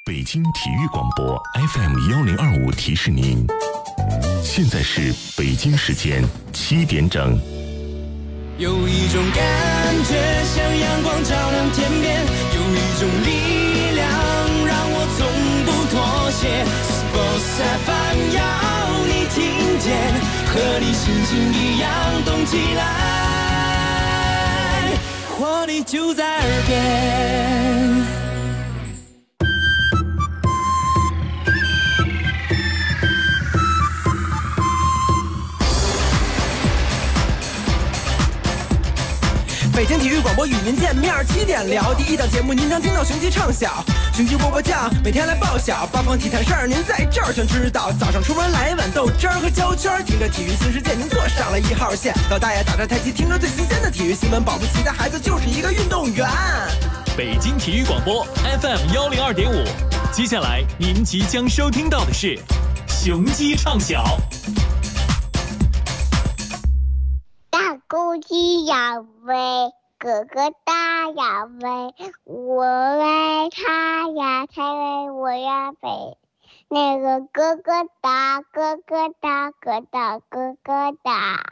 北京体育广播 FM1025提示您，现在是北京时间7点整。 有一种感觉像阳光照亮天边，有一种力量让我从不妥协。Sports FM 要你听见，和你心情一样动起来，活力就在耳边。北京体育广播与您见面，7点聊第一档节目，您将听到雄鸡唱晓，雄鸡波波酱，每天来报晓，八方体坛事儿您在这儿全知道。早上出门来一碗豆汁儿和焦圈，听着体育新世界，您坐上了1号线。老大爷打着太极，听着最新鲜的体育新闻，保不齐的孩子就是一个运动员。 北京体育广播 FM102.5，接下来您即将收听到的是雄鸡唱晓。 大公鸡要飞，哥哥大要飞，我爱他呀，他为我呀飞。那个哥哥大，哥哥大，哥大哥哥大。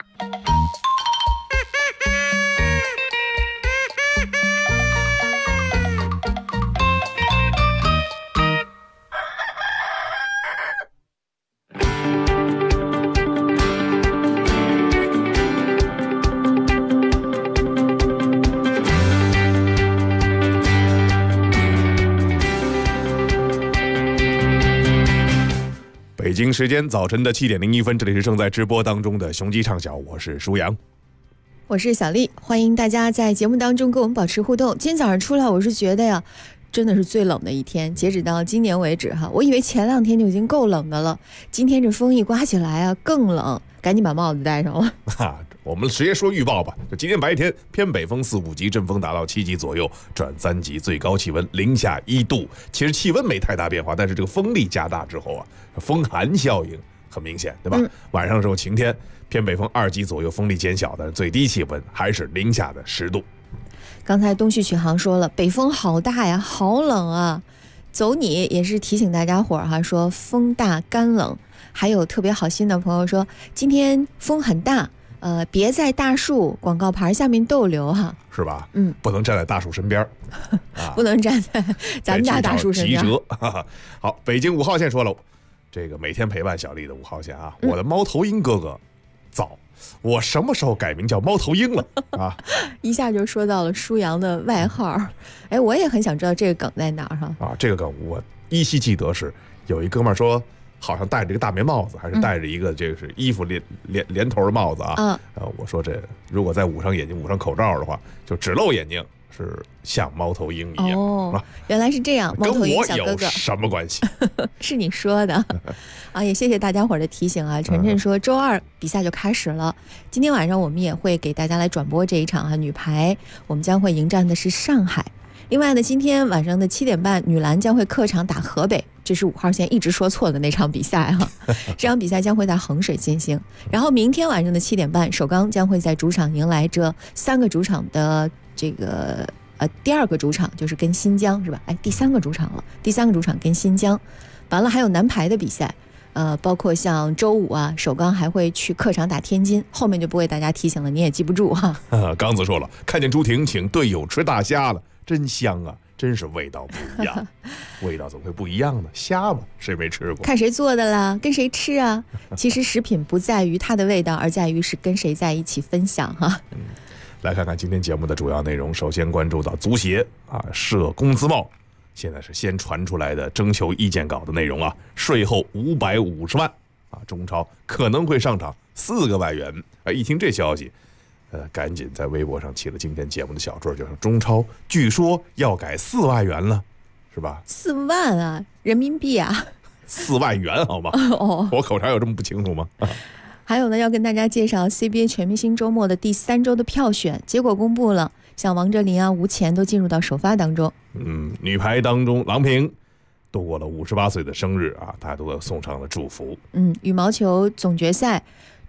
北京时间早晨的7点01分，这里是正在直播当中的雄鸡唱晓，我是舒阳， 我是小丽，欢迎大家在节目当中跟我们保持互动。今天早上出来，我是觉得呀，真的是最冷的一天，截止到今年为止哈，我以为前2天就已经够冷的了，今天这风一刮起来啊，更冷，赶紧把帽子戴上了。 我们直接说预报吧，就今天白天偏北风4、5级，阵风达到7级左右，转3级，最高气温零下1度。其实气温没太大变化，但是这个风力加大之后啊，风寒效应很明显，对吧？晚上的时候晴天，偏北风2级左右，风力减小，但是最低气温还是零下的10度。 刚才东旭曲航说了，北风好大呀，好冷啊。走你也是提醒大家伙儿哈，说风大干冷。还有特别好心的朋友说，今天风很大。别在大树广告牌下面逗留哈， 是吧？不能站在大树身边不能站在咱们家大树身边。 急折。好，北京5号线说了，这个每天陪伴小丽的5号线啊，我的猫头鹰哥哥早，我什么时候改名叫猫头鹰了啊？ 一下就说到了舒阳的外号，哎，我也很想知道这个梗在哪儿哈。 这个梗我依稀记得是有一哥们儿说。好像戴着一个大棉帽子，还是戴着一个这个是衣服连头的帽子啊。我说这如果再捂上眼睛、捂上口罩的话，就只露眼睛，是像猫头鹰一样。 哦，原来是这样，猫头鹰小哥哥跟我有什么关系？ 是你说的啊！也谢谢大家伙的提醒啊。晨晨说周2比赛就开始了，今天晚上我们也会给大家来转播这一场女排，我们将会迎战的是上海。另外呢，今天晚上的7点半，女篮将会客场打河北，这是5号线一直说错的那场比赛哈。这场比赛将会在衡水进行。然后明天晚上的7点半，首钢将会在主场迎来这3个主场的这个第2个主场就是跟新疆是吧？第3个主场了，第3个主场跟新疆。完了还有男排的比赛，包括像周5啊，首钢还会去客场打天津，后面就不为大家提醒了，你也记不住哈。 刚子说了，看见朱婷请队友吃大虾了。真香啊，真是味道不一样。味道怎么会不一样呢？虾嘛，谁没吃过？ 看谁做的啦，跟谁吃啊。其实食品不在于它的味道，而在于是跟谁在一起分享哈。 来看看今天节目的主要内容。首先关注到足协设工资帽，现在是先传出来的征求意见稿的内容啊，税后550万中超可能会上场4个外援一听这消息。赶紧在微博上起了今天节目的小桌，就是中超据说要改4外援了，是吧？4 万啊，人民币啊 ，4万元好吗？我口条有这么不清楚吗？ 还有呢，要跟大家介绍 CBA 全明星周末的第3周的票选结果公布了，像王哲林啊、吴前都进入到首发当中。 女排当中，郎平度过了58岁的生日啊，大家都送上了祝福。 羽毛球总决赛。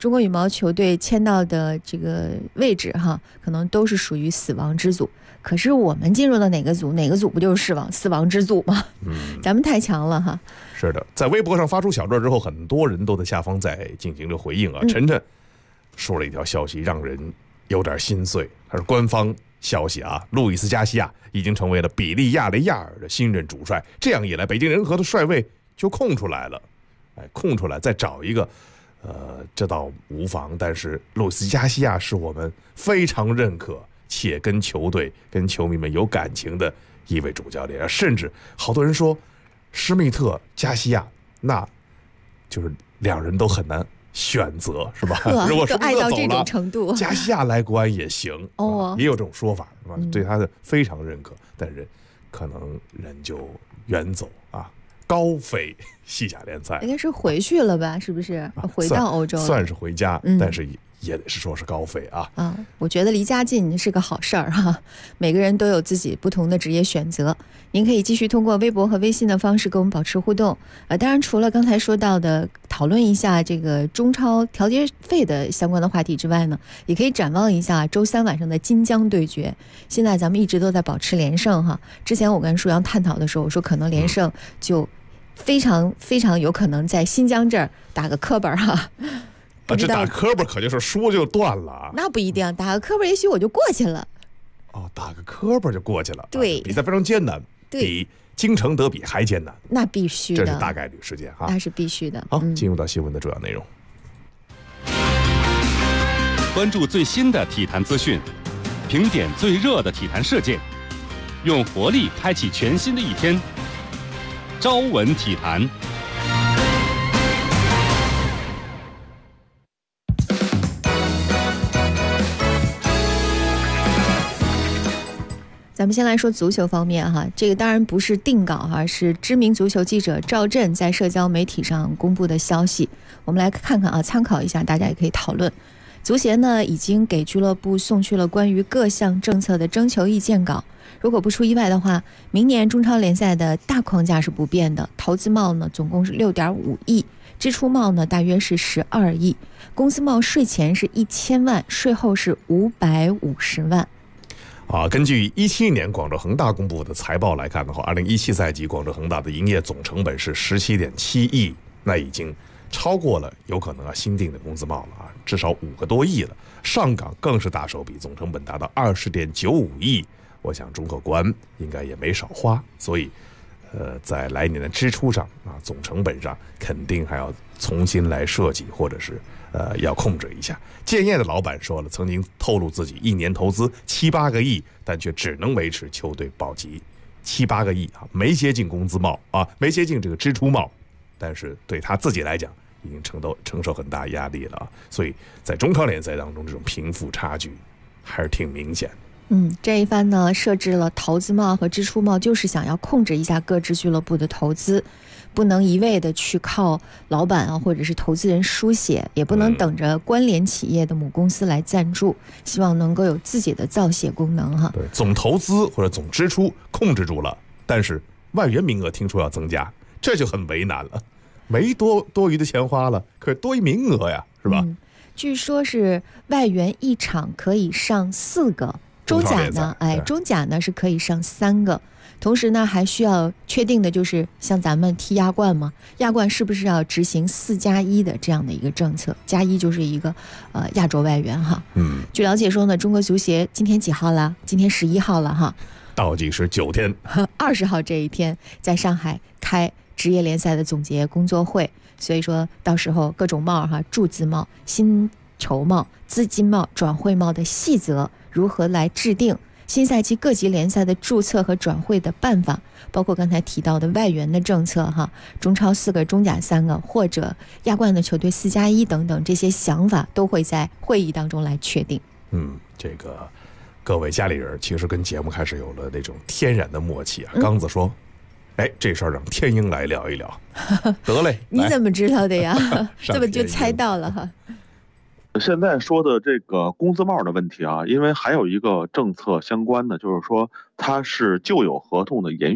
中国羽毛球队签到的这个位置哈，可能都是属于死亡之组。可是我们进入了哪个组不就是死亡之组吗？咱们太强了哈。 是的，在微博上发出小段之后，很多人都在下方在进行着回应啊。晨晨说了一条消息，让人有点心碎。他是官方消息啊，路易斯·加西亚已经成为了比利亚雷亚尔的新任主帅。这样一来，北京人和的帅位就空出来了。空出来再找一个，这倒无妨。但是路易斯·加西亚是我们非常认可且跟球队、跟球迷们有感情的一位主教练，甚至好多人说，施密特、加西亚，那就是两人都很难选择，是吧？如果施密特走了， 程度加西亚来国安也行，也有这种说法，是吧？对他的非常认可，但是可能人就远走啊。高飞西甲联赛应该是回去了吧？是不是回到欧洲了？ 算是回家，但是也得是说是高飞啊。 我觉得离家近是个好事儿哈。每个人都有自己不同的职业选择。您可以继续通过微博和微信的方式跟我们保持互动。当然，除了刚才说到的讨论一下这个中超调节费的相关的话题之外呢，也可以展望一下周三晚上的金江对决。现在咱们一直都在保持连胜哈。之前我跟舒阳探讨的时候，我说可能连胜就非常非常有可能在新疆这儿打个磕巴哈。 这打磕巴可就是输就断了， 那不一定，打个磕巴也许我就过去了。 打个磕巴就过去了， 对， 比赛非常艰难，比京城德比还艰难， 那必须的， 这是大概率事件哈， 那是必须的。 好，进入到新闻的主要内容， 关注最新的体坛资讯，评点最热的体坛事件，用活力开启全新的一天。朝闻体坛。 咱们先来说足球方面哈，这个当然不是定稿哈，是知名足球记者赵震在社交媒体上公布的消息。我们来看看啊，参考一下，大家也可以讨论。足协呢已经给俱乐部送去了关于各项政策的征求意见稿。如果不出意外的话，明年中超联赛的大框架是不变的，投资帽呢总共是6.5亿，支出帽呢大约是12亿，工资帽税前是1000万，税后是550万。 根据17年广州恒大公布的财报来看的话，2017赛季广州恒大的营业总成本是17.7亿，那已经超过了有可能新定的工资帽了至少5个多亿了。上港更是大手笔，总成本达到20.95亿，我想中赫国安应该也没少花，所以在来年的支出上总成本上肯定还要重新来设计，或者是要控制一下。建业的老板说了，曾经透露自己一年投资7、8个亿，但却只能维持球队保级。7、8个亿没接近工资帽没接近这个支出帽，但是对他自己来讲已经承受很大压力了所以在中超联赛当中，这种贫富差距还是挺明显的。 这一番呢设置了投资帽和支出帽，就是想要控制一下各支俱乐部的投资，不能一味的去靠老板或者是投资人输血，也不能等着关联企业的母公司来赞助，希望能够有自己的造血功能哈。 对，总投资或者总支出控制住了，但是外援名额听说要增加，这就很为难了。没多余的钱花了，可是多一名额呀，是吧？ 据说是外援一场可以上4个。中甲呢，中甲呢是可以上3个，同时呢还需要确定的就是像咱们踢亚冠嘛，亚冠是不是要执行4+1的这样的一个政策？加1就是一个亚洲外援哈。据了解说呢，中国足协今天几号了？今天11号了哈， 倒计时9天 ，20号这一天在上海开职业联赛的总结工作会，所以说到时候各种帽注资帽、薪酬帽、资金帽、转会帽的细则如何来制定，新赛季各级联赛的注册和转会的办法，包括刚才提到的外援的政策中超4个，中甲3个，或者亚冠的球队4+1等等，这些想法都会在会议当中来确定。 这个各位家里人其实跟节目开始有了那种天然的默契刚子说这事儿让天鹰来聊一聊得嘞你怎么知道的呀这么就猜到了哈。 现在说的这个工资帽的问题因为还有一个政策相关的，就是说它是旧有合同的延续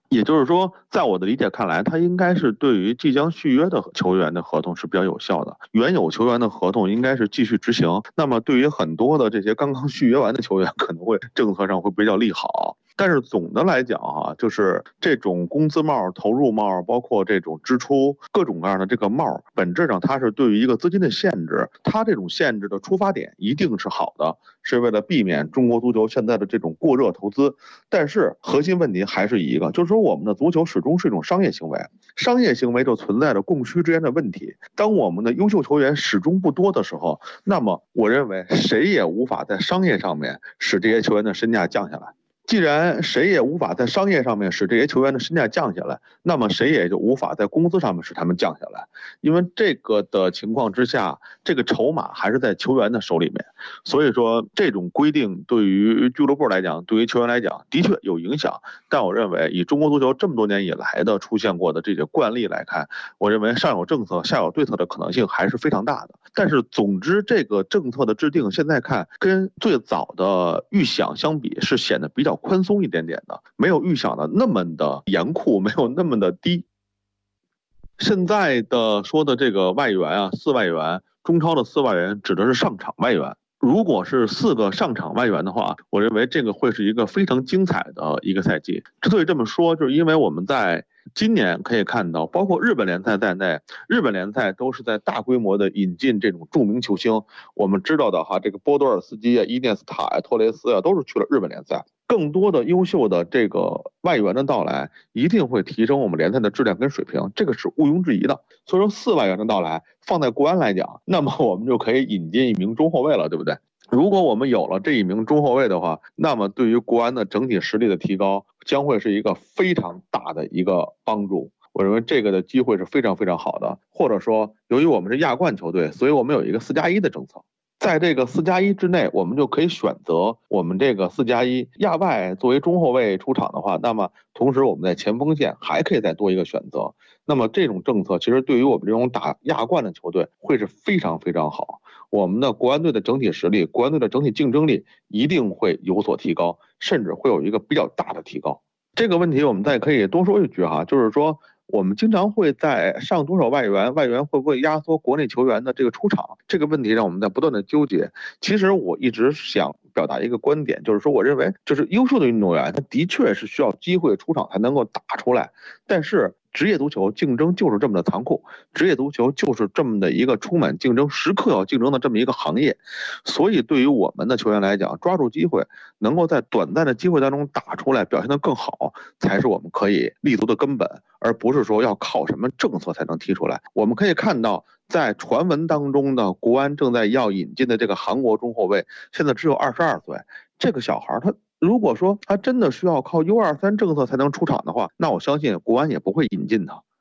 也就是说，在我的理解看来，它应该是对于即将续约的球员的合同是比较有效的。原有球员的合同应该是继续执行。那么对于很多的这些刚刚续约完的球员，可能会政策上会比较利好。但是总的来讲就是这种工资帽、投入帽，包括这种支出各种各样的这个帽，本质上它是对于一个资金的限制。它这种限制的出发点一定是好的，是为了避免中国足球现在的这种过热投资。但是核心问题还是一个，就是说我们的足球始终是一种商业行为，商业行为就存在着供需之间的问题。当我们的优秀球员始终不多的时候，那么我认为谁也无法在商业上面使这些球员的身价降下来。既然谁也无法在商业上面使这些球员的身价降下来，那么谁也就无法在工资上面使他们降下来。因为这个的情况之下，这个筹码还是在球员的手里面。所以说这种规定对于俱乐部来讲，对于球员来讲的确有影响。但我认为以中国足球这么多年以来的出现过的这些惯例来看，我认为上有政策下有对策的可能性还是非常大的。但是总之这个政策的制定现在看跟最早的预想相比是显得比较宽松一点点的，没有预想的那么的严酷，没有那么的低。现在的说的这个外援4外援，中超的4外援指的是上场外援。如果是4个上场外援的话，我认为这个会是一个非常精彩的一个赛季。之所以这么说，就是因为我们在今年可以看到，包括日本联赛在内，日本联赛都是在大规模的引进这种著名球星。我们知道的这个波多尔斯基伊涅斯塔托雷斯都是去了日本联赛。更多的优秀的这个外援的到来，一定会提升我们联赛的质量跟水平，这个是毋庸置疑的。所以说4外援的到来，放在国安来讲，那么我们就可以引进1名中后卫了，对不对？如果我们有了这1名中后卫的话，那么对于国安的整体实力的提高，将会是一个非常大的一个帮助。我认为这个的机会是非常非常好的。或者说，由于我们是亚冠球队，所以我们有一个4+1的政策。在这个4+1之内，我们就可以选择我们这个4+1亚外作为中后卫出场的话，那么同时我们在前锋线还可以再多一个选择。那么这种政策其实对于我们这种打亚冠的球队会是非常非常好。我们的国安队的整体实力，国安队的整体竞争力一定会有所提高，甚至会有一个比较大的提高。这个问题我们再可以多说一句就是说我们经常会在上多少外援会不会压缩国内球员的这个出场，这个问题让我们在不断的纠结。其实我一直想表达一个观点，就是说我认为就是优秀的运动员他的确是需要机会出场才能够打出来，但是职业足球竞争就是这么的残酷，职业足球就是这么的一个充满竞争，时刻要竞争的这么一个行业。所以对于我们的球员来讲，抓住机会，能够在短暂的机会当中打出来，表现得更好，才是我们可以立足的根本，而不是说要靠什么政策才能踢出来。我们可以看到，在传闻当中的国安正在要引进的这个韩国中后卫，现在只有22岁，这个小孩他如果说他真的需要靠 U23 政策才能出场的话，那我相信国安也不会引进他。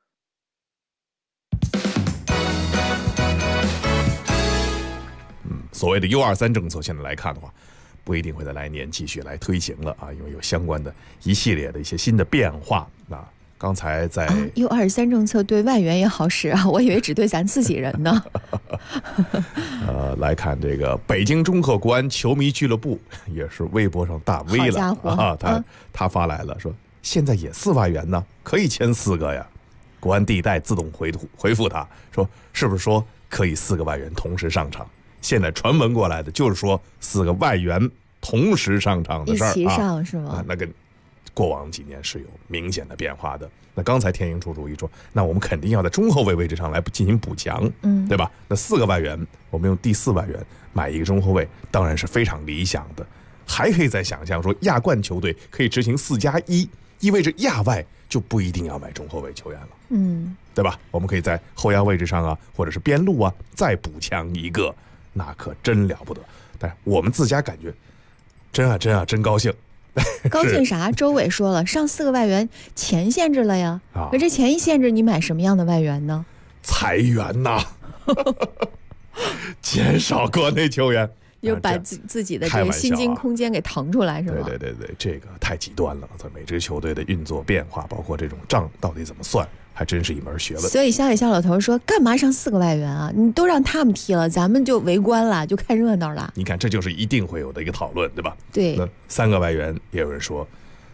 所谓的 U23 政策，现在来看的话，不一定会在来年继续来推行了因为有相关的一系列的一些新的变化。刚才在 U23 政策对外援也好使我以为只对咱自己人呢。 来看这个北京中赫国安球迷俱乐部也是微博上大 V 了， 好家伙他发来了说，现在也4外援呢，可以签4个呀。国安地带自动回复他说，是不是说可以4个外援同时上场？现在传闻过来的就是说4个外援同时上场的事儿一起上是吗？ 那跟过往几年是有明显的变化的。那刚才天鹰出主意说，那我们肯定要在中后卫位置上来进行补强，对吧？那4个外援，我们用第4外援买一个中后卫，当然是非常理想的。还可以再想象说，亚冠球队可以执行4+1，意味着亚外就不一定要买中后卫球员了，对吧？我们可以在后腰位置上或者是边路再补强一个，那可真了不得。但是我们自家感觉真高兴。 高兴啥？周伟说了，上4个外援钱限制了呀。可这钱一限制，你买什么样的外援呢？ 裁员呐，减少国内球员， 就把自己的这个薪金空间给腾出来，是吧？ 对，这个太极端了。每支球队的运作变化，包括这种账到底怎么算，还真是一门学问。 所以小李肖老头说，干嘛上4个外援啊？你都让他们踢了，咱们就围观了，就看热闹了。 你看，这就是一定会有的一个讨论，对吧？ 对。 那3个外援，也有人说，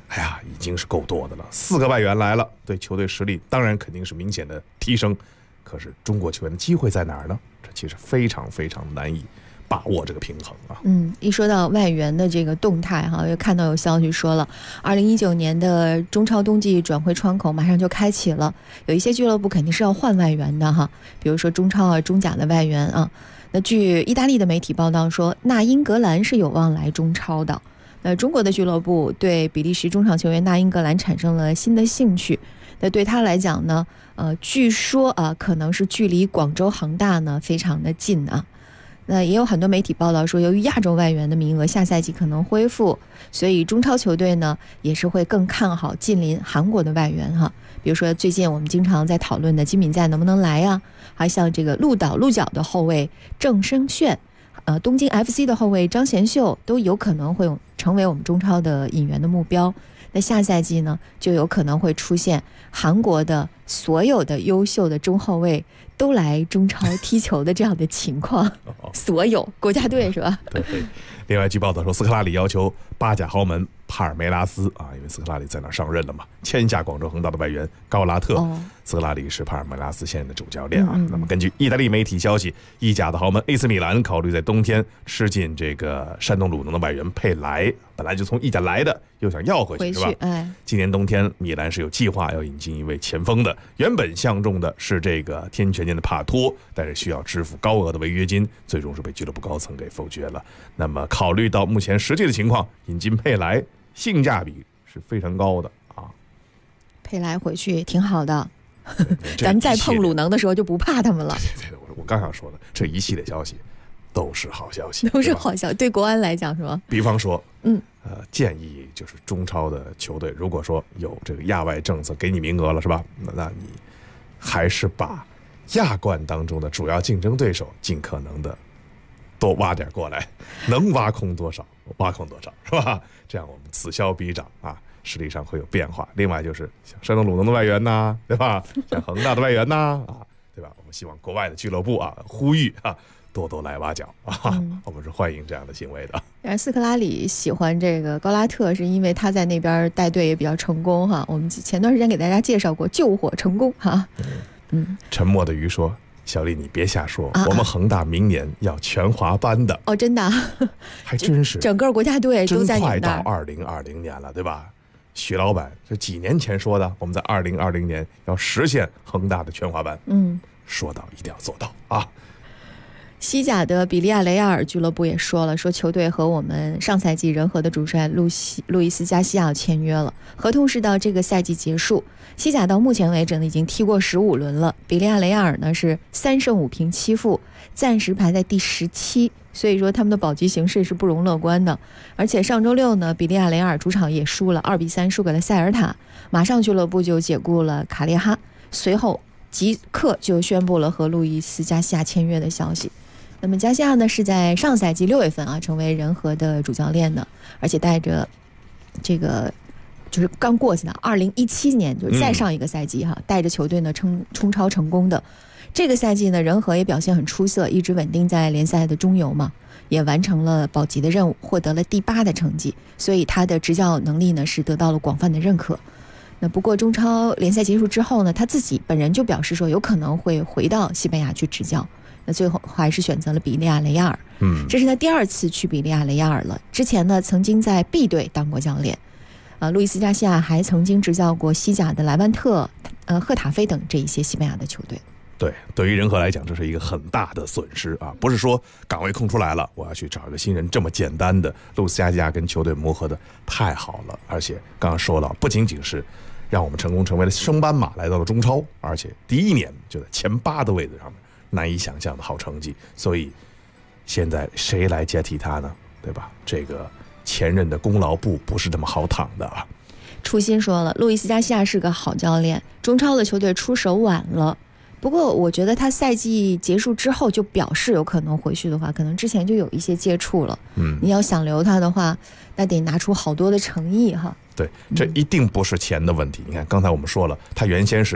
哎呀，已经是够多的了。4个外援来了，对球队实力当然肯定是明显的提升。可是中国球员的机会在哪儿呢？这其实非常非常难以把握这个平衡啊。 一说到外援的这个动态哈，又看到有消息说了，2019年的中超冬季转会窗口马上就开启了，有一些俱乐部肯定是要换外援的哈，比如说中超啊、中甲的外援啊。那据意大利的媒体报道说，那英格兰是有望来中超的。那中国的俱乐部对比利时中场球员那英格兰产生了新的兴趣。那对他来讲呢，据说可能是距离广州恒大呢非常的近啊。那也有很多媒体报道说，由于亚洲外援的名额下赛季可能恢复，所以中超球队呢也是会更看好近邻韩国的外援哈。比如说最近我们经常在讨论的金敏在能不能来啊，还像这个鹿角的后卫郑生炫，东京 FC 的后卫张贤秀都有可能会成为我们中超的引援的目标。那下赛季呢，就有可能会出现韩国的所有的优秀的中后卫都来中超踢球的这样的情况。所有国家队是吧？ 对。另外据报道说，斯科拉里要求巴甲豪门帕尔梅拉斯因为斯科拉里在那上任了嘛，签下广州恒大的外援高拉特。斯科拉里是帕尔梅拉斯现任的主教练啊。那么根据意大利媒体消息，意甲的豪门 AC 米兰考虑在冬天吃进这个山东鲁能的外援佩莱，本来就从意甲来的，又想要回去是吧？今年冬天米兰是有计划要引进一位前锋的，原本相中的是这个天权健的帕托，但是需要支付高额的违约金，最终是被俱乐部高层给否决了。那么考虑到目前实际的情况，引进佩莱性价比是非常高的啊。 佩莱回去挺好的。咱们再碰鲁能的时候就不怕他们了。 对，我刚想说的这一系列消息都是好消息， 都是好消息，对国安来讲是吧？ 比方说，建议就是中超的球队，如果说有这个亚外政策给你名额了是吧？那你还是把亚冠当中的主要竞争对手尽可能的多挖点过来，能挖空多少挖空多少是吧？这样我们此消彼长啊。实力上会有变化。另外就是像山东鲁能的外援呐，对吧？像恒大的外援呐，对吧？我们希望国外的俱乐部呼吁多多来挖角我们是欢迎这样的行为的。 而斯科拉里喜欢这个高拉特，是因为他在那边带队也比较成功哈。我们前段时间给大家介绍过救火成功哈。 沉默的鱼说：“小丽，你别瞎说，我们恒大明年要全华班的。”哦， 真的？ 还真是， 整个国家队都在你那儿。 真快到2020年了，对吧？许老板是几年前说的，我们在2020年要实现恒大的全华班。说到一定要做到啊。 西甲的比利亚雷亚尔俱乐部也说了，说球队和我们上赛季人和的主帅路易斯加西亚签约了，合同是到这个赛季结束。西甲到目前为止呢，已经踢过15轮了。比利亚雷亚尔呢是3胜5平7负，暂时排在第17，所以说他们的保级形势是不容乐观的。而且上周六呢，比利亚雷亚尔主场也输了2比3，输给了塞尔塔。马上俱乐部就解雇了卡列哈，随后即刻就宣布了和路易斯加西亚签约的消息。那么加西亚呢是在上赛季6月份成为人和的主教练的，而且带着这个就是刚过去的2017年，就是再上一个赛季带着球队呢冲超成功的。这个赛季呢，人和也表现很出色，一直稳定在联赛的中游嘛，也完成了保级的任务，获得了第8的成绩，所以他的执教能力呢是得到了广泛的认可。那不过中超联赛结束之后呢，他自己本人就表示说有可能会回到西班牙去执教，那最后还是选择了比利亚雷亚尔。这是他第2次去比利亚雷亚尔了，之前呢曾经在 B 队当过教练。路易斯加西亚还曾经执教过西甲的莱万特、赫塔菲等这一些西班牙的球队。 对于人和来讲，这是一个很大的损失啊！不是说岗位空出来了，我要去找一个新人这么简单的。路易斯加西亚跟球队磨合的太好了，而且刚刚说了，不仅仅是让我们成功成为了升班马，来到了中超，而且第1年就在前8的位置上面，难以想象的好成绩。所以现在谁来接替他呢？对吧？这个前任的功劳簿不是这么好躺的啊。 初心说了，路易斯加西亚是个好教练，中超的球队出手晚了。不过我觉得他赛季结束之后就表示有可能回去的话，可能之前就有一些接触了。你要想留他的话，那得拿出好多的诚意哈。 对，这一定不是钱的问题。你看刚才我们说了，他原先是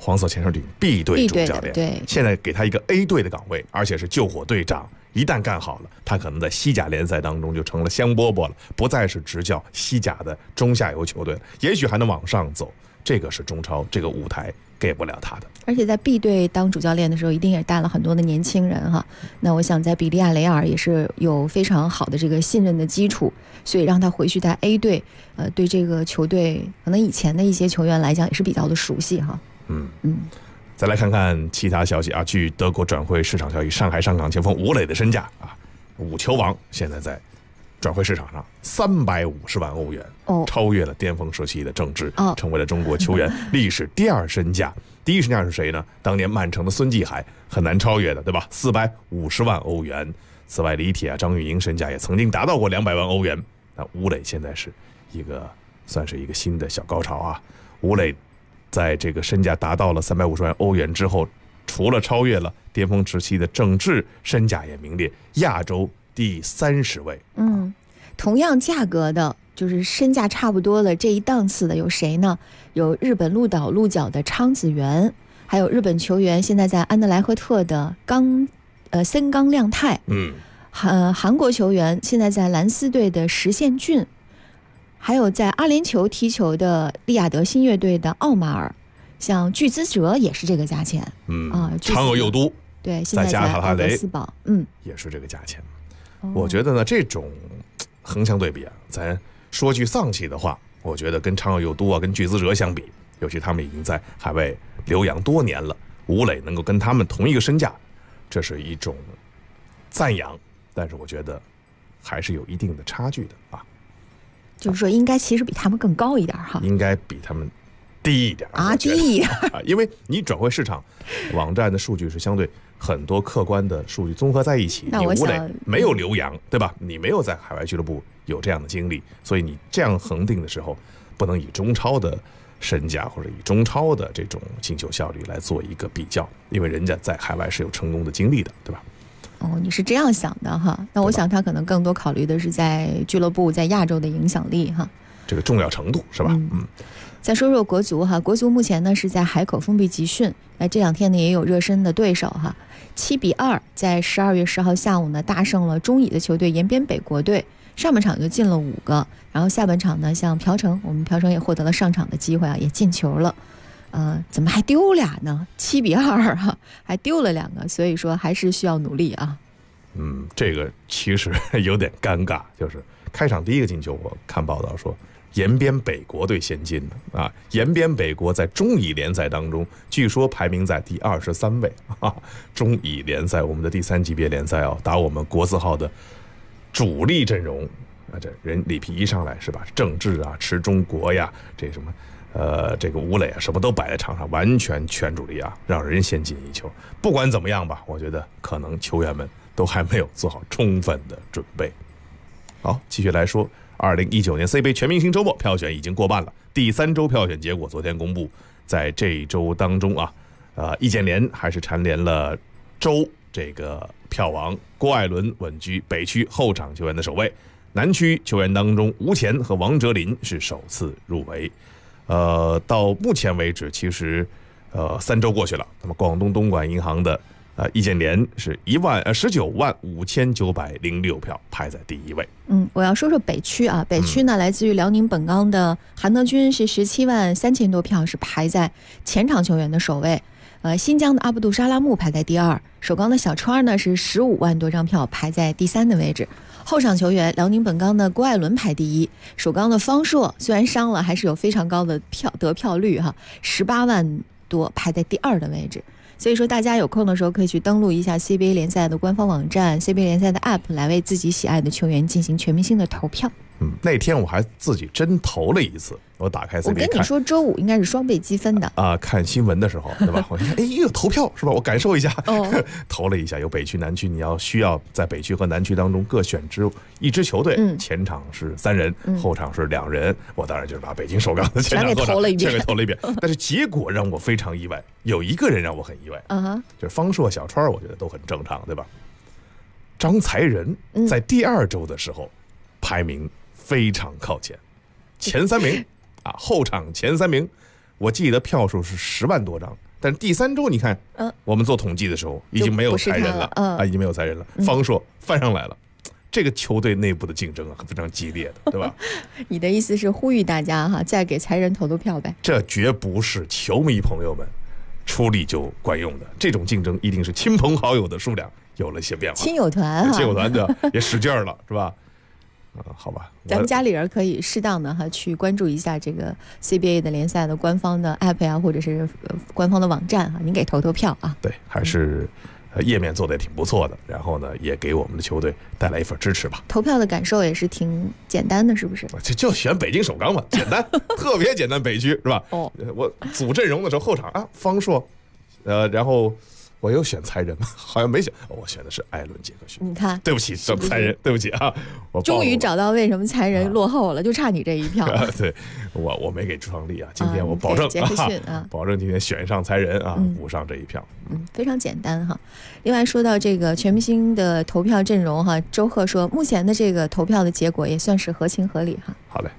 黄色潜水艇 B 队主教练， 对， 现在给他一个 A 队的岗位，而且是救火队长。一旦干好了，他可能在西甲联赛当中就成了香饽饽了，不再是执教西甲的中下游球队了，也许还能往上走。这个是中超这个舞台给不了他的。 而且在 B 队当主教练的时候，一定也带了很多的年轻人哈。那我想在比利亚雷尔也是有非常好的这个信任的基础，所以让他回去在 A 队，对这个球队可能以前的一些球员来讲也是比较的熟悉哈。 再来看看其他消息啊，据德国转会市场消息，上海上港前锋吴磊的身价啊，5球王现在在转会市场上350万欧元，超越了巅峰时期的郑智，成为了中国球员历史第2身价。第1身价是谁呢？当年曼城的孙继海，很难超越的，对吧？450万欧元。此外，李铁啊、张玉莹身价也曾经达到过200万欧元。那吴磊现在是算是一个新的小高潮啊。吴磊在这个身价达到了350万欧元之后，除了超越了巅峰时期的郑智，身价也名列亚洲第30位。 同样价格的，就是身价差不多的这一档次的有谁呢？有日本鹿岛鹿角的昌子源，还有日本球员现在在安德莱赫特的森冈亮太，韩国球员现在在蓝丝队的石线俊，还有在阿联酋踢球的利雅得新月队的奥马尔，像巨资哲也是这个价钱。 长尔佑都， 对，现在在奥德斯堡， 也是这个价钱。我觉得呢，这种横向对比啊，咱说句丧气的话，我觉得跟长尔佑都啊，跟巨资哲相比，尤其他们已经在海外留洋多年了，吴磊能够跟他们同一个身价，这是一种赞扬，但是我觉得还是有一定的差距的啊。 就是说，应该其实比他们更高一点哈， 应该比他们低一点啊，低一点啊，因为你转会市场网站的数据是相对很多客观的数据综合在一起，你吴磊没有留洋，对吧？你没有在海外俱乐部有这样的经历，所以你这样恒定的时候，不能以中超的身价或者以中超的这种进球效率来做一个比较，因为人家在海外是有成功的经历的，对吧？ 你是这样想的哈？那我想他可能更多考虑的是在俱乐部在亚洲的影响力哈， 这个重要程度是吧？ 再说说国足哈，国足目前呢是在海口封闭集训，这2天呢也有热身的对手哈，7-2在12月10号下午呢大胜了中乙的球队延边北国队，上半场就进了5个，然后下半场呢像我们朴成也获得了上场的机会啊，也进球了。怎么还丢俩呢？7-2哈，还丢了2个，所以说还是需要努力啊。 这个其实有点尴尬，就是开场第1个进球，我看报道说延边北国队先进的啊。延边北国在中乙联赛当中，据说排名在第23位啊。中乙联赛，我们的第3级别联赛打我们国字号的主力阵容啊，这人里皮一上来是吧？郑智啊，池忠国呀，这什么。这个吴磊啊，什么都摆在场上，完全全主力啊，让人先进1球。不管怎么样吧，我觉得可能球员们都还没有做好充分的准备。好，继续来说2019年 C 杯全明星周末票选已经过半了，第3周票选结果昨天公布。在这一周当中啊，易建联还是蝉联了周这个票王，郭艾伦稳居北区后场球员的首位。南区球员当中，吴前和王哲林是首次入围。到目前为止，其实3周过去了，那么广东东莞银行的易建联是19万5906票，排在第1位。 我要说说北区啊，北区呢来自于辽宁本钢的韩德君是17万3000多票，是排在前场球员的首位。新疆的阿布杜沙拉木排在第2，首钢的小川呢是15万多张票，排在第3的位置。后场球员辽宁本钢的郭艾伦排第1，首钢的方硕虽然伤了，还是有非常高的得票率哈，18万多，排在第2的位置。所以说大家有空的时候可以去登录一下 CBA 联赛的官方网站 CBA 联赛的 App 来为自己喜爱的球员进行全明星的投票。 那天我还自己真投了一次，我打开 CBA 我跟你说周5应该是双倍积分的啊，看新闻的时候对吧，我看有投票是吧，我感受一下投了一下，有北区南区，你需要在北区和南区当中各选一支球队，前场是3人，后场是2人，我当然就是把北京首钢的前场后场全给投了一遍但是结果让我非常意外，有一个人让我很意外就是方硕小川，我觉得都很正常对吧。张才仁在第2周的时候排名非常靠前3名啊，后场前3名，我记得票数是10万多张， 但是第3周你看，我们做统计的时候已经没有才人了，已经没有才人了，方硕翻上来了。这个球队内部的竞争非常激烈的，对吧？ 你的意思是呼吁大家再给才人投票呗？ 这绝不是球迷朋友们出力就管用的，这种竞争一定是亲朋好友的数量有了一些变化， 亲友团亲友团的也使劲了，是吧？好吧， 咱们家里人可以适当的去关注一下这个 CBA 的联赛的官方的 app 呀，或者是官方的网站您给投票啊。 对，还是页面做的也挺不错的，然后呢，也给我们的球队带来一份支持吧。 投票的感受也是挺简单的，是不是？ 就选北京首钢嘛，简单，特别简单，北区是吧？我组阵容的时候，后场方硕，然后我又选才人，好像没选，我选的是艾伦杰克逊。 你看， 对不起，才人，对不起我终于找到为什么才人落后了，就差你这一票。 对，我没给朱昌利今天我保证杰克逊保证今天选上才人补上这一票。 非常简单另外说到这个全明星的投票阵容周贺说，目前的这个投票的结果也算是合情合理好嘞。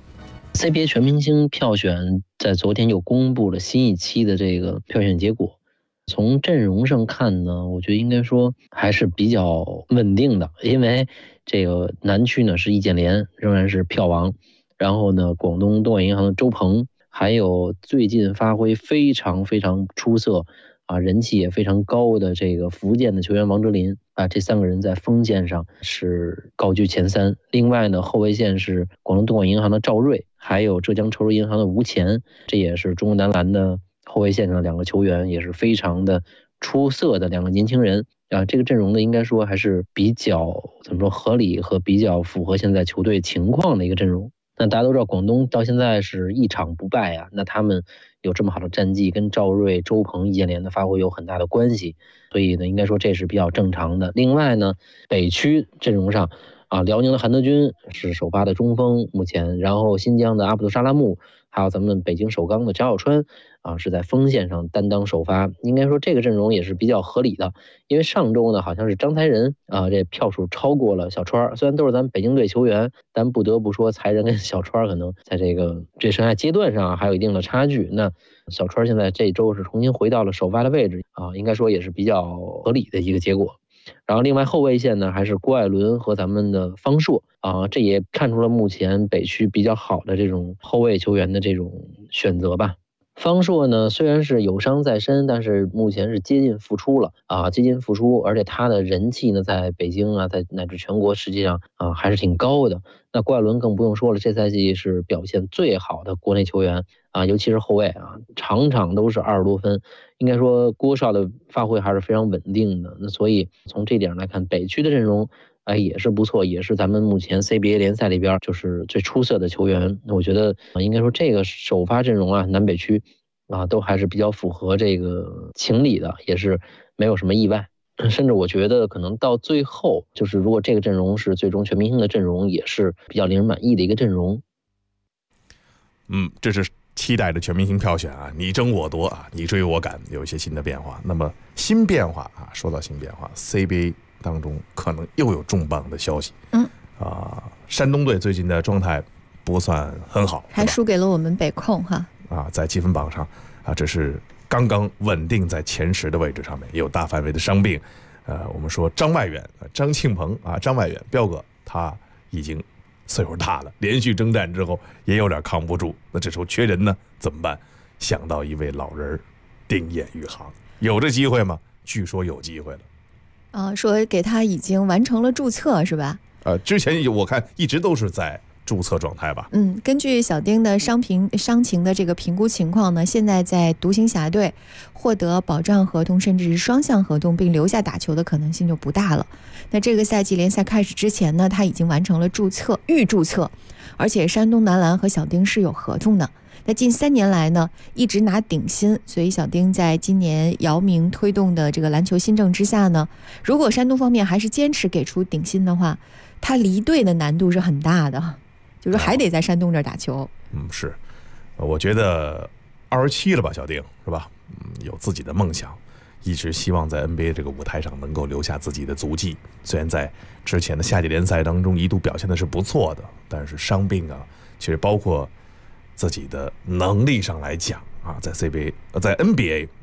CBA 全明星票选在昨天又公布了新一期的这个票选结果。从阵容上看呢，我觉得应该说还是比较稳定的，因为这个南区呢是易建联仍然是票王，然后呢广东东莞银行的周鹏，还有最近发挥非常非常出色人气也非常高的这个福建的球员王哲林这3个人在锋线上是高居前3。另外呢，后卫线是广东东莞银行的赵睿，还有浙江筹州银行的吴前，这也是中国男篮的后卫线上2个球员，也是非常的出色的2个年轻人这个阵容呢，应该说还是比较怎么说合理和比较符合现在球队情况的一个阵容。那大家都知道，广东到现在是一场不败那他们有这么好的战绩，跟赵睿、周鹏、易建联的发挥有很大的关系，所以呢，应该说这是比较正常的。另外呢，北区阵容上辽宁的韩德君是首发的中锋目前，然后新疆的阿卜杜沙拉木，还有咱们北京首钢的翟小川是在锋线上担当首发。应该说这个阵容也是比较合理的，因为上周呢好像是张才仁这票数超过了小川，虽然都是咱们北京队球员，但不得不说才仁跟小川可能在这个职业生涯阶段上还有一定的差距。那小川现在这周是重新回到了首发的位置应该说也是比较合理的一个结果。然后另外后卫线呢还是郭艾伦和咱们的方硕这也看出了目前北区比较好的这种后卫球员的这种选择吧。方硕呢虽然是有伤在身，但是目前是接近复出了接近复出，而且他的人气呢在北京在乃至全国实际上还是挺高的。那郭艾伦更不用说了，这赛季是表现最好的国内球员尤其是后卫场场都是20多分，应该说郭少的发挥还是非常稳定的。那所以从这点来看，北区的阵容也是不错，也是咱们目前 CBA 联赛里边就是最出色的球员。我觉得应该说这个首发阵容南北区都还是比较符合这个情理的，也是没有什么意外。甚至我觉得可能到最后，就是如果这个阵容是最终全明星的阵容，也是比较令人满意的一个阵容。 这是期待的全明星票选你争我夺你追我赶，有一些新的变化。那么新变化说到新变化 ，CBA 当中可能又有重磅的消息。山东队最近的状态不算很好， 还输给了我们北控在积分榜上这是刚刚稳定在前10的位置上面，也有大范围的伤病。我们说张外援张庆鹏张外援彪哥他已经岁数大了，连续征战之后也有点扛不住。那这时候缺人呢怎么办？想到一位老人定眼宇航，有这机会吗？据说有机会了说给他已经完成了注册是吧？ 之前我看一直都是在注册状态吧。 根据小丁的伤情的这个评估情况呢，现在在独行侠队获得保障合同甚至是双向合同并留下打球的可能性就不大了。那这个赛季联赛开始之前呢，他已经完成了预注册，而且山东男篮和小丁是有合同的。那近3年来呢一直拿顶薪，所以小丁在今年姚明推动的这个篮球新政之下呢，如果山东方面还是坚持给出顶薪的话，他离队的难度是很大的，就是还得在山东这儿打球。 是，我觉得27了吧，小丁是吧？有自己的梦想，一直希望在 NBA 这个舞台上能够留下自己的足迹。虽然在之前的夏季联赛当中一度表现的是不错的，但是伤病其实包括自己的能力上来讲在 CBA 在 NBA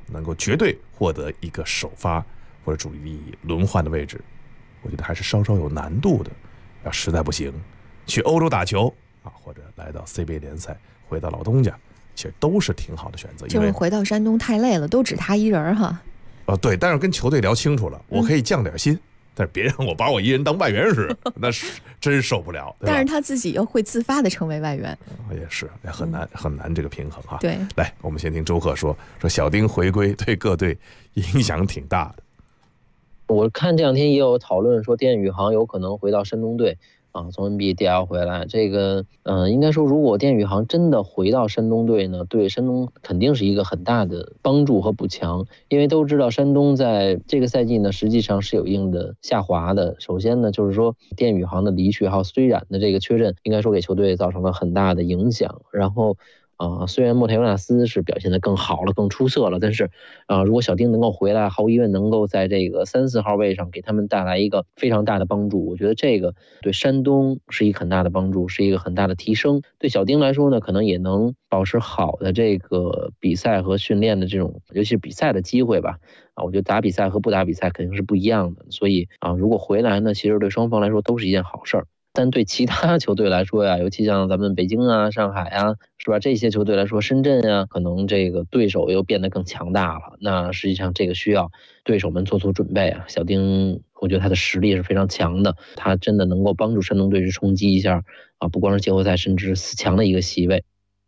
能够绝对获得一个首发或者主力轮换的位置，我觉得还是稍稍有难度的。要实在不行，去欧洲打球啊，或者来到 CBA 联赛，回到老东家，其实都是挺好的选择。 就是回到山东太累了，都只他一人哈。 对，但是跟球队聊清楚了，我可以降点薪，但是别让我把我一人当外援使，那是真受不了。 但是他自己又会自发的成为外援， 也是很难这个平衡哈。 对， 来，我们先听周贺说小丁回归对各队影响挺大的。 我看这两天也有讨论说电宇航有可能回到山东队啊，从 NBDL 回来。这个应该说，如果电宇航真的回到山东队呢，对山东肯定是一个很大的帮助和补强。因为都知道山东在这个赛季呢，实际上是有一定的下滑的。首先呢，就是说电宇航的离去还有虽然的这个缺阵，应该说给球队造成了很大的影响。然后虽然莫泰尤纳斯是表现得更好了、更出色了，但是如果小丁能够回来，毫无疑问能够在这个3、4号位上给他们带来一个非常大的帮助。我觉得这个对山东是一个很大的帮助，是一个很大的提升。对小丁来说呢，可能也能保持好的这个比赛和训练的这种，尤其是比赛的机会吧。我觉得打比赛和不打比赛肯定是不一样的。所以如果回来呢，其实对双方来说都是一件好事儿。但对其他球队来说呀，尤其像咱们北京啊、上海啊，是吧？这些球队来说，深圳啊，可能这个对手又变得更强大了。那实际上这个需要对手们做出准备啊。小丁，我觉得他的实力是非常强的，他真的能够帮助山东队去冲击一下不光是季后赛，甚至4强的一个席位。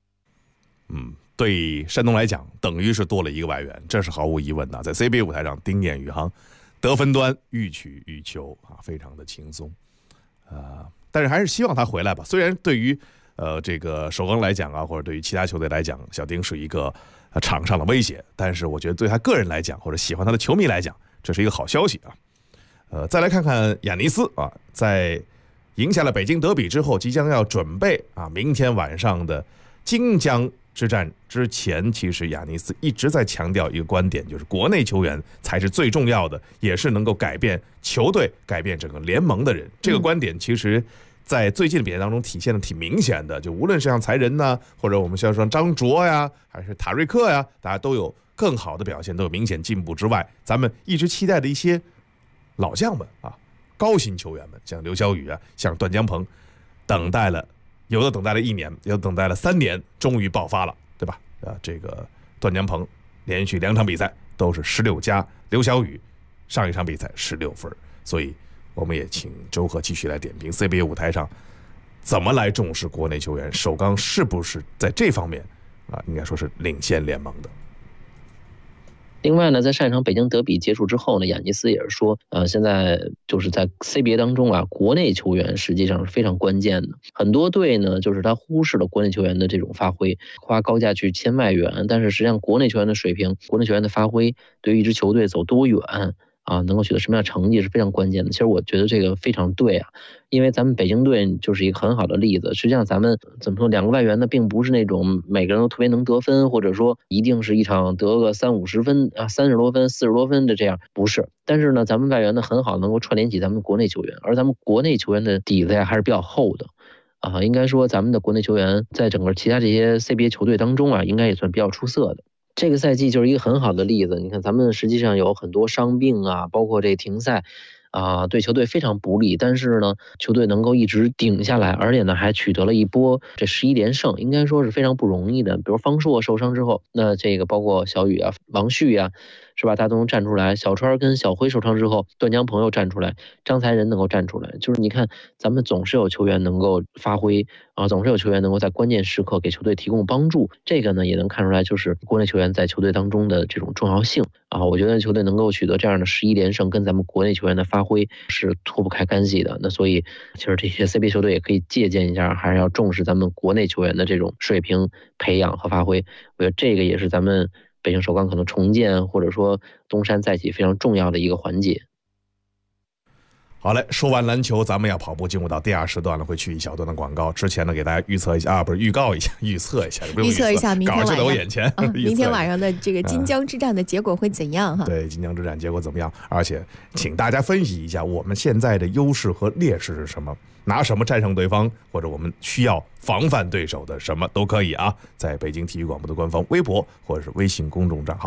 对山东来讲，等于是多了一个外援，这是毫无疑问的。在 CBA 舞台上，丁彦雨航得分端欲取欲求非常的轻松。但是还是希望他回来吧。虽然对于这个首钢来讲或者对于其他球队来讲，小丁是一个场上的威胁，但是我觉得对他个人来讲，或者喜欢他的球迷来讲，这是一个好消息啊。再来看看亚尼斯在赢下了北京德比之后，即将要准备明天晚上的京江之战之前，其实亚尼斯一直在强调一个观点，就是国内球员才是最重要的，也是能够改变球队、改变整个联盟的人。这个观点其实在最近的比赛当中体现的挺明显的，就无论是像才仁呢，或者我们像说张卓呀，还是塔瑞克呀，大家都有更好的表现，都有明显进步之外，咱们一直期待的一些老将们高薪球员们，像刘晓宇像段江鹏，有的等待了1年，有的等待了3年，终于爆发了，对吧？这个段江鹏连续2场比赛都是16加，刘晓宇上一场比赛16分，所以我们也请周贺继续来点评 CBA 舞台上怎么来重视国内球员，首钢是不是在这方面应该说是领先联盟的。 另外呢，在上一场北京德比结束之后呢，亚尼斯也是说，现在就是在 CBA 当中国内球员实际上是非常关键的。很多队呢，就是他忽视了国内球员的这种发挥，花高价去签外援，但是实际上国内球员的水平、国内球员的发挥，对于一支球队走多远能够取得什么样的成绩是非常关键的。其实我觉得这个非常对因为咱们北京队就是一个很好的例子。实际上咱们怎么说，2个外援呢，并不是那种每个人都特别能得分，或者说一定是一场得个30-50分30多分、40多分的这样，不是。但是呢，咱们外援呢很好能够串联起咱们国内球员，而咱们国内球员的底子还是比较厚的应该说咱们的国内球员在整个其他这些 CBA 球队当中应该也算比较出色的。这个赛季就是一个很好的例子，你看咱们实际上有很多伤病包括这停赛对球队非常不利，但是呢，球队能够一直顶下来，而且呢还取得了一波这11连胜，应该说是非常不容易的。比如方硕受伤之后，那这个包括小雨王旭是吧，大家都能站出来。小川跟小辉受伤之后，段江鹏又站出来，张才仁能够站出来，就是你看咱们总是有球员能够发挥总是有球员能够在关键时刻给球队提供帮助，这个呢也能看出来就是国内球员在球队当中的这种重要性我觉得球队能够取得这样的11连胜，跟咱们国内球员的发挥是脱不开干系的。那所以其实这些 CBA 球队也可以借鉴一下，还是要重视咱们国内球员的这种水平培养和发挥。我觉得这个也是咱们北京首钢可能重建或者说东山再起非常重要的一个环节。 好嘞，说完篮球，咱们要跑步进入到第2时段了，会去一小段的广告。之前呢，给大家预测一下不是预告一下，预测一下， 预测一下明天晚上在我眼前明天晚上的这个金江之战的结果会怎样对，金江之战结果怎么样？而且请大家分析一下我们现在的优势和劣势是什么，拿什么战胜对方，或者我们需要防范对手的什么都可以在北京体育广播的官方微博或者是微信公众账号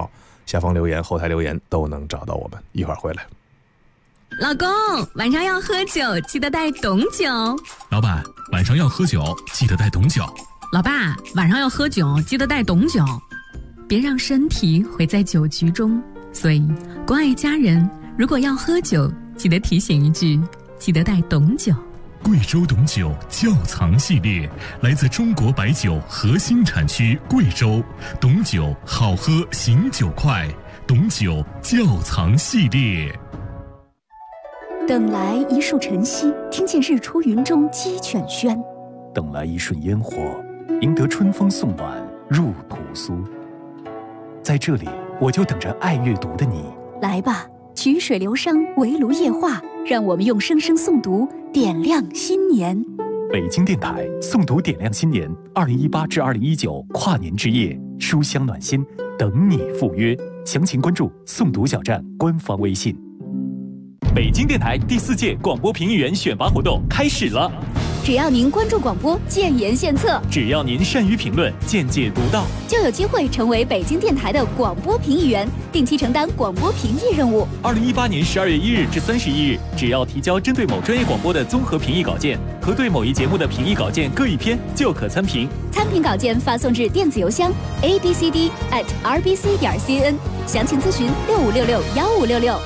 下方留言、后台留言都能找到我们。一会儿回来。 老公，晚上要喝酒，记得带董酒。 老板，晚上要喝酒，记得带董酒。 老爸，晚上要喝酒，记得带董酒。别让身体毁在酒局中。所以，关爱家人，如果要喝酒，记得提醒一句，记得带董酒。 贵州董酒窖藏系列，来自中国白酒核心产区贵州，董酒好喝醒酒快，董酒窖藏系列。 等来一树晨曦，听见日出云中鸡犬喧； 等来一瞬烟火，赢得春风送暖入屠苏。在这里，我就等着爱阅读的你。 来吧，曲水流觞，围炉夜话，让我们用声声诵读点亮新年。 北京电台诵读点亮新年2018至2019跨年之夜，书香暖心，等你赴约。详情关注诵读小站官方微信。北京电台第4届广播评议员选拔活动开始了。 只要您关注广播，建言献策； 只要您善于评论，见解独到， 就有机会成为北京电台的广播评议员，定期承担广播评议任务。 2018年12月1日至31日，只要提交针对某专业广播的综合评议稿件和对某一节目的评议稿件各一篇，就可参评。 参评稿件发送至电子邮箱 abcd@rbc.cn， 详情咨询65661566。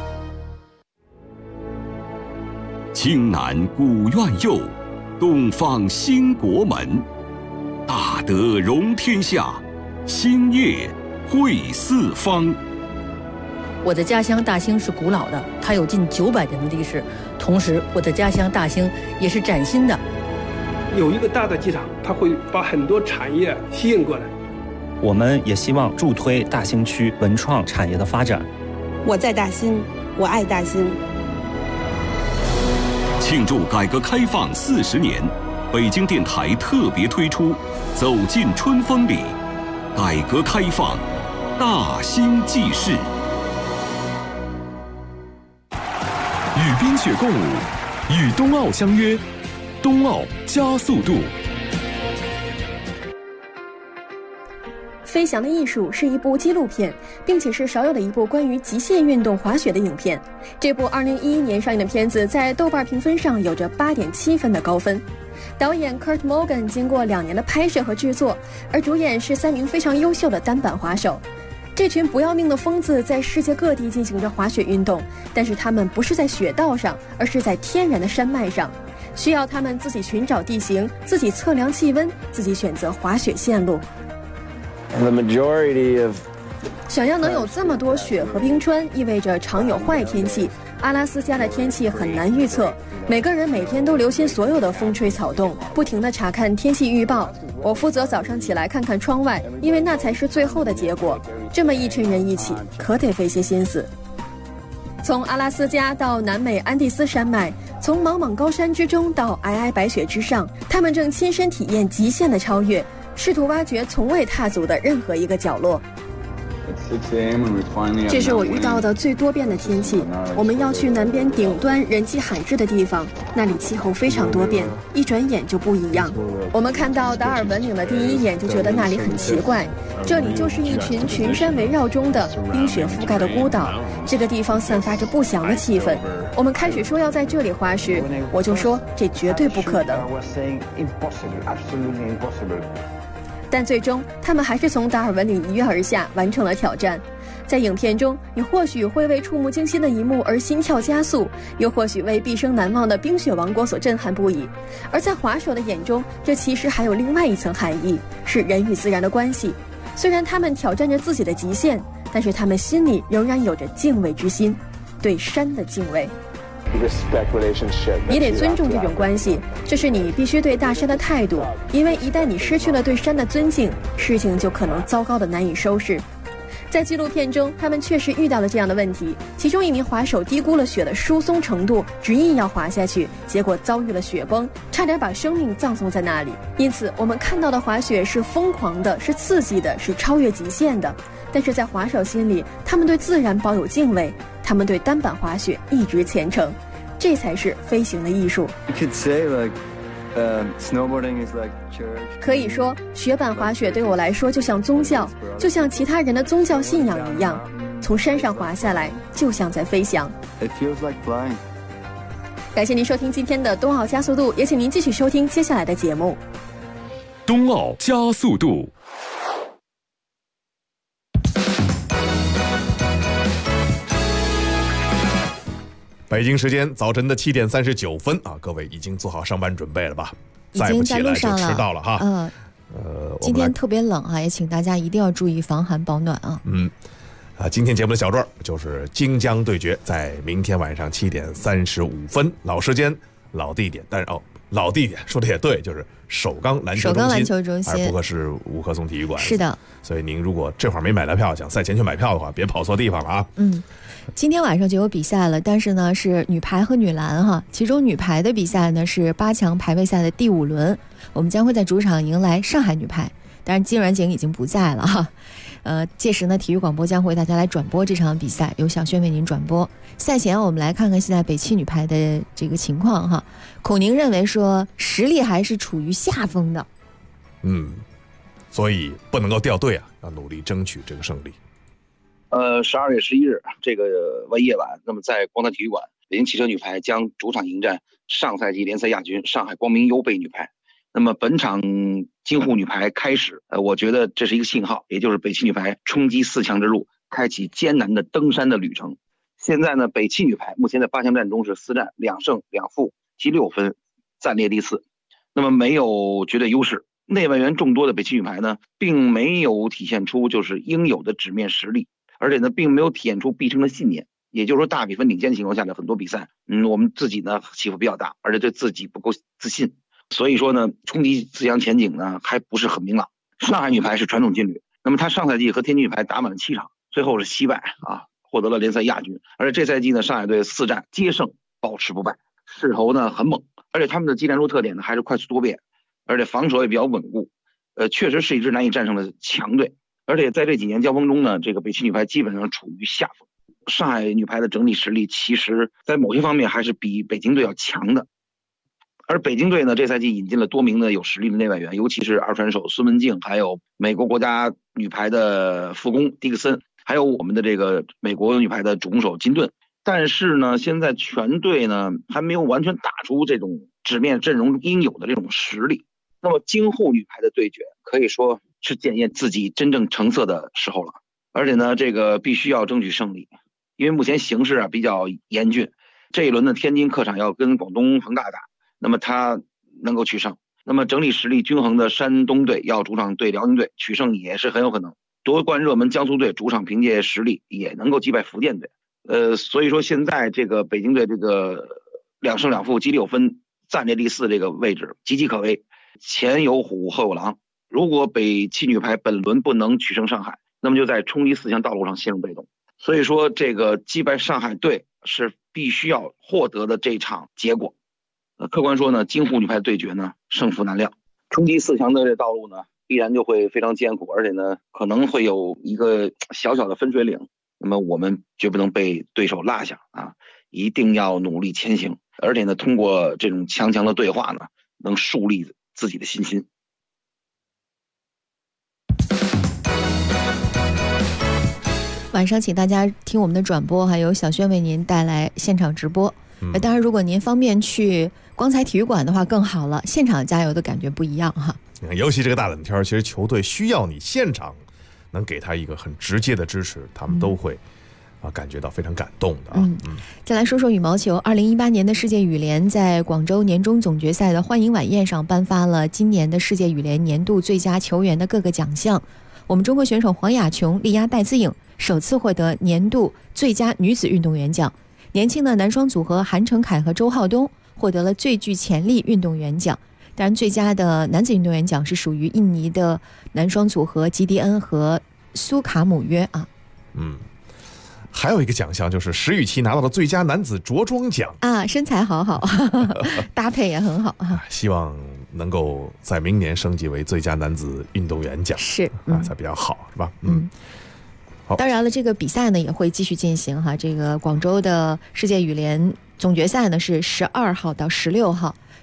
青南古院右，东方兴国门。大德容天下，兴业惠四方。 我的家乡大兴是古老的，它有近900年的历史。同时，我的家乡大兴也是崭新的。 有一个大的机场，它会把很多产业吸引过来。 我们也希望助推大兴区文创产业的发展。 我在大兴，我爱大兴。 庆祝改革开放40年，北京电台特别推出《走进春风里》，改革开放大兴纪事。 与冰雪共舞，与冬奥相约，冬奥加速度。 飞翔的艺术是一部纪录片，并且是少有的一部关于极限运动滑雪的影片。这部2011年上映的片子在豆瓣评分上有着8.7分的高分。导演 Kurt Morgan 经过2年的拍摄和制作，而主演是3名非常优秀的单板滑手。这群不要命的疯子在世界各地进行着滑雪运动，但是他们不是在雪道上，而是在天然的山脉上，需要他们自己寻找地形，自己测量气温，自己选择滑雪线路。想要能有这么多雪和冰川，意味着常有坏天气。阿拉斯加的天气很难预测，每个人每天都留心所有的风吹草动，不停地查看天气预报。我负责早上起来看看窗外，因为那才是最后的结果。这么一群人一起，可得费些心思。从阿拉斯加到南美安第斯山脉，从莽莽高山之中到皑皑白雪之上，他们正亲身体验极限的超越，试图挖掘从未踏足的任何一个角落。这是我遇到的最多变的天气。我们要去南边顶端人迹罕至的地方，那里气候非常多变，一转眼就不一样。我们看到达尔文岭的第一眼就觉得那里很奇怪，这里就是一群群山围绕中的冰雪覆盖的孤岛，这个地方散发着不祥的气氛。我们开始说要在这里滑时，我就说这绝对不可能。但最终他们还是从达尔文岭一跃而下，完成了挑战。在影片中，你或许会为触目惊心的一幕而心跳加速，又或许为毕生难忘的冰雪王国所震撼不已。而在滑手的眼中，这其实还有另外一层含义，是人与自然的关系。虽然他们挑战着自己的极限，但是他们心里仍然有着敬畏之心，对山的敬畏。你得尊重这种关系，这是你必须对大山的态度，因为一旦你失去了对山的尊敬，事情就可能糟糕的难以收拾。在纪录片中，他们确实遇到了这样的问题，其中一名滑手低估了雪的疏松程度，执意要滑下去，结果遭遇了雪崩，差点把生命葬送在那里。因此我们看到的滑雪是疯狂的，是刺激的，是超越极限的，但是在滑手心里，他们对自然保有敬畏，他们对单板滑雪一直虔诚，这才是飞行的艺术。 可以说，雪板滑雪对我来说就像宗教，就像其他人的宗教信仰一样。从山上滑下来，就像在飞翔。感谢您收听今天的冬奥加速度，也请您继续收听接下来的节目。 冬奥加速度。 北京时间早晨的7点39分啊，各位已经做好上班准备了吧？ 已经在路上了， 再不起来就迟到了哈。 今天特别冷啊，也请大家一定要注意防寒保暖啊。 今天节目的小段就是京江对决，在明天晚上7点35分，老时间、老地点，但是老地点说的也对，就是首钢篮球中心，而不是吴克松体育馆。 是的， 所以您如果这会儿没买到票，想赛前去买票的话，别跑错地方了啊。 今天晚上就有比赛了，但是呢是女排和女篮哈，其中女排的比赛呢是8强排位赛的第5轮，我们将会在主场迎来上海女排，当然金软景已经不在了哈。届时呢体育广播将为大家来转播这场比赛，由小轩为您转播。赛前我们来看看现在北汽女排的这个情况哈。孔宁认为说实力还是处于下风的， 所以不能够掉队啊，要努力争取这个胜利。 12月11日这个夜晚，那么在广岛体育馆，北京汽车女排将主场迎战上赛季联赛亚军上海光明优贝女排。那么本场京沪女排开始，我觉得这是一个信号，也就是北汽女排冲击4强之路，开启艰难的登山的旅程。现在呢，北汽女排目前在8强战中是4战2胜2负，积6分，暂列第4，那么没有绝对优势。内外援众多的北汽女排呢，并没有体现出就是应有的纸面实力，而且呢，并没有体现出必胜的信念。也就是说，大比分领先的情况下的很多比赛，我们自己呢起伏比较大，而且对自己不够自信，所以说呢，冲击4强前景呢还不是很明朗。上海女排是传统劲旅，那么她上赛季和天津女排打满了7场，最后是惜败获得了联赛亚军。而且这赛季呢，上海队4战皆胜，保持不败，势头呢很猛，而且他们的技战术特点呢还是快速多变，而且防守也比较稳固，确实是一支难以战胜的强队。而且在这几年交锋中呢，这个北汽女排基本上处于下风。上海女排的整体实力其实在某些方面还是比北京队要强的。而北京队呢，这赛季引进了多名的有实力的内外援，尤其是二传手孙文静，还有美国国家女排的副攻迪克森，还有我们的这个美国女排的主攻手金顿。但是呢，现在全队呢还没有完全打出这种纸面阵容应有的这种实力。那么京沪女排的对决可以说是检验自己真正成色的时候了，而且呢，这个必须要争取胜利，因为目前形势比较严峻。这一轮的天津客场要跟广东恒大打，那么他能够取胜。那么整体实力均衡的山东队要主场对辽宁队，取胜也是很有可能。夺冠热门江苏队主场凭借实力也能够击败福建队。所以说现在这个北京队这个2胜2负积6分，暂列第4这个位置岌岌可危，前有虎后有狼。如果北汽女排本轮不能取胜上海，那么就在冲击4强道路上陷入被动。所以说这个击败上海队是必须要获得的这场结果。客观说呢，京沪女排对决呢胜负难料，冲击4强的这道路呢必然就会非常艰苦，而且呢可能会有一个小小的分水岭。那么我们绝不能被对手落下一定要努力前行，而且呢通过这种强的对话呢，能树立自己的信心。 晚上请大家听我们的转播，还有小轩为您带来现场直播。当然如果您方便去光彩体育馆的话更好了，现场加油的感觉不一样哈。 尤其这个大冷天，其实球队需要你现场能给他一个很直接的支持，他们都会感觉到非常感动的再来说说羽毛球，2018年的世界羽联在广州年终总决赛的欢迎晚宴上颁发了今年的世界羽联年度最佳球员的各个奖项。我们中国选手黄雅琼力压戴资颖，首次获得年度最佳女子运动员奖。年轻的男双组合韩成凯和周浩东获得了最具潜力运动员奖。当然最佳的男子运动员奖是属于印尼的男双组合吉迪恩和苏卡姆约还有一个奖项就是石宇奇拿到了最佳男子着装奖身材好搭配也很好希望能够在明年升级为最佳男子运动员奖， 是才比较好，是吧？ 好。当然了，这个比赛呢也会继续进行哈。这个广州的世界羽联总决赛呢是12号到16号，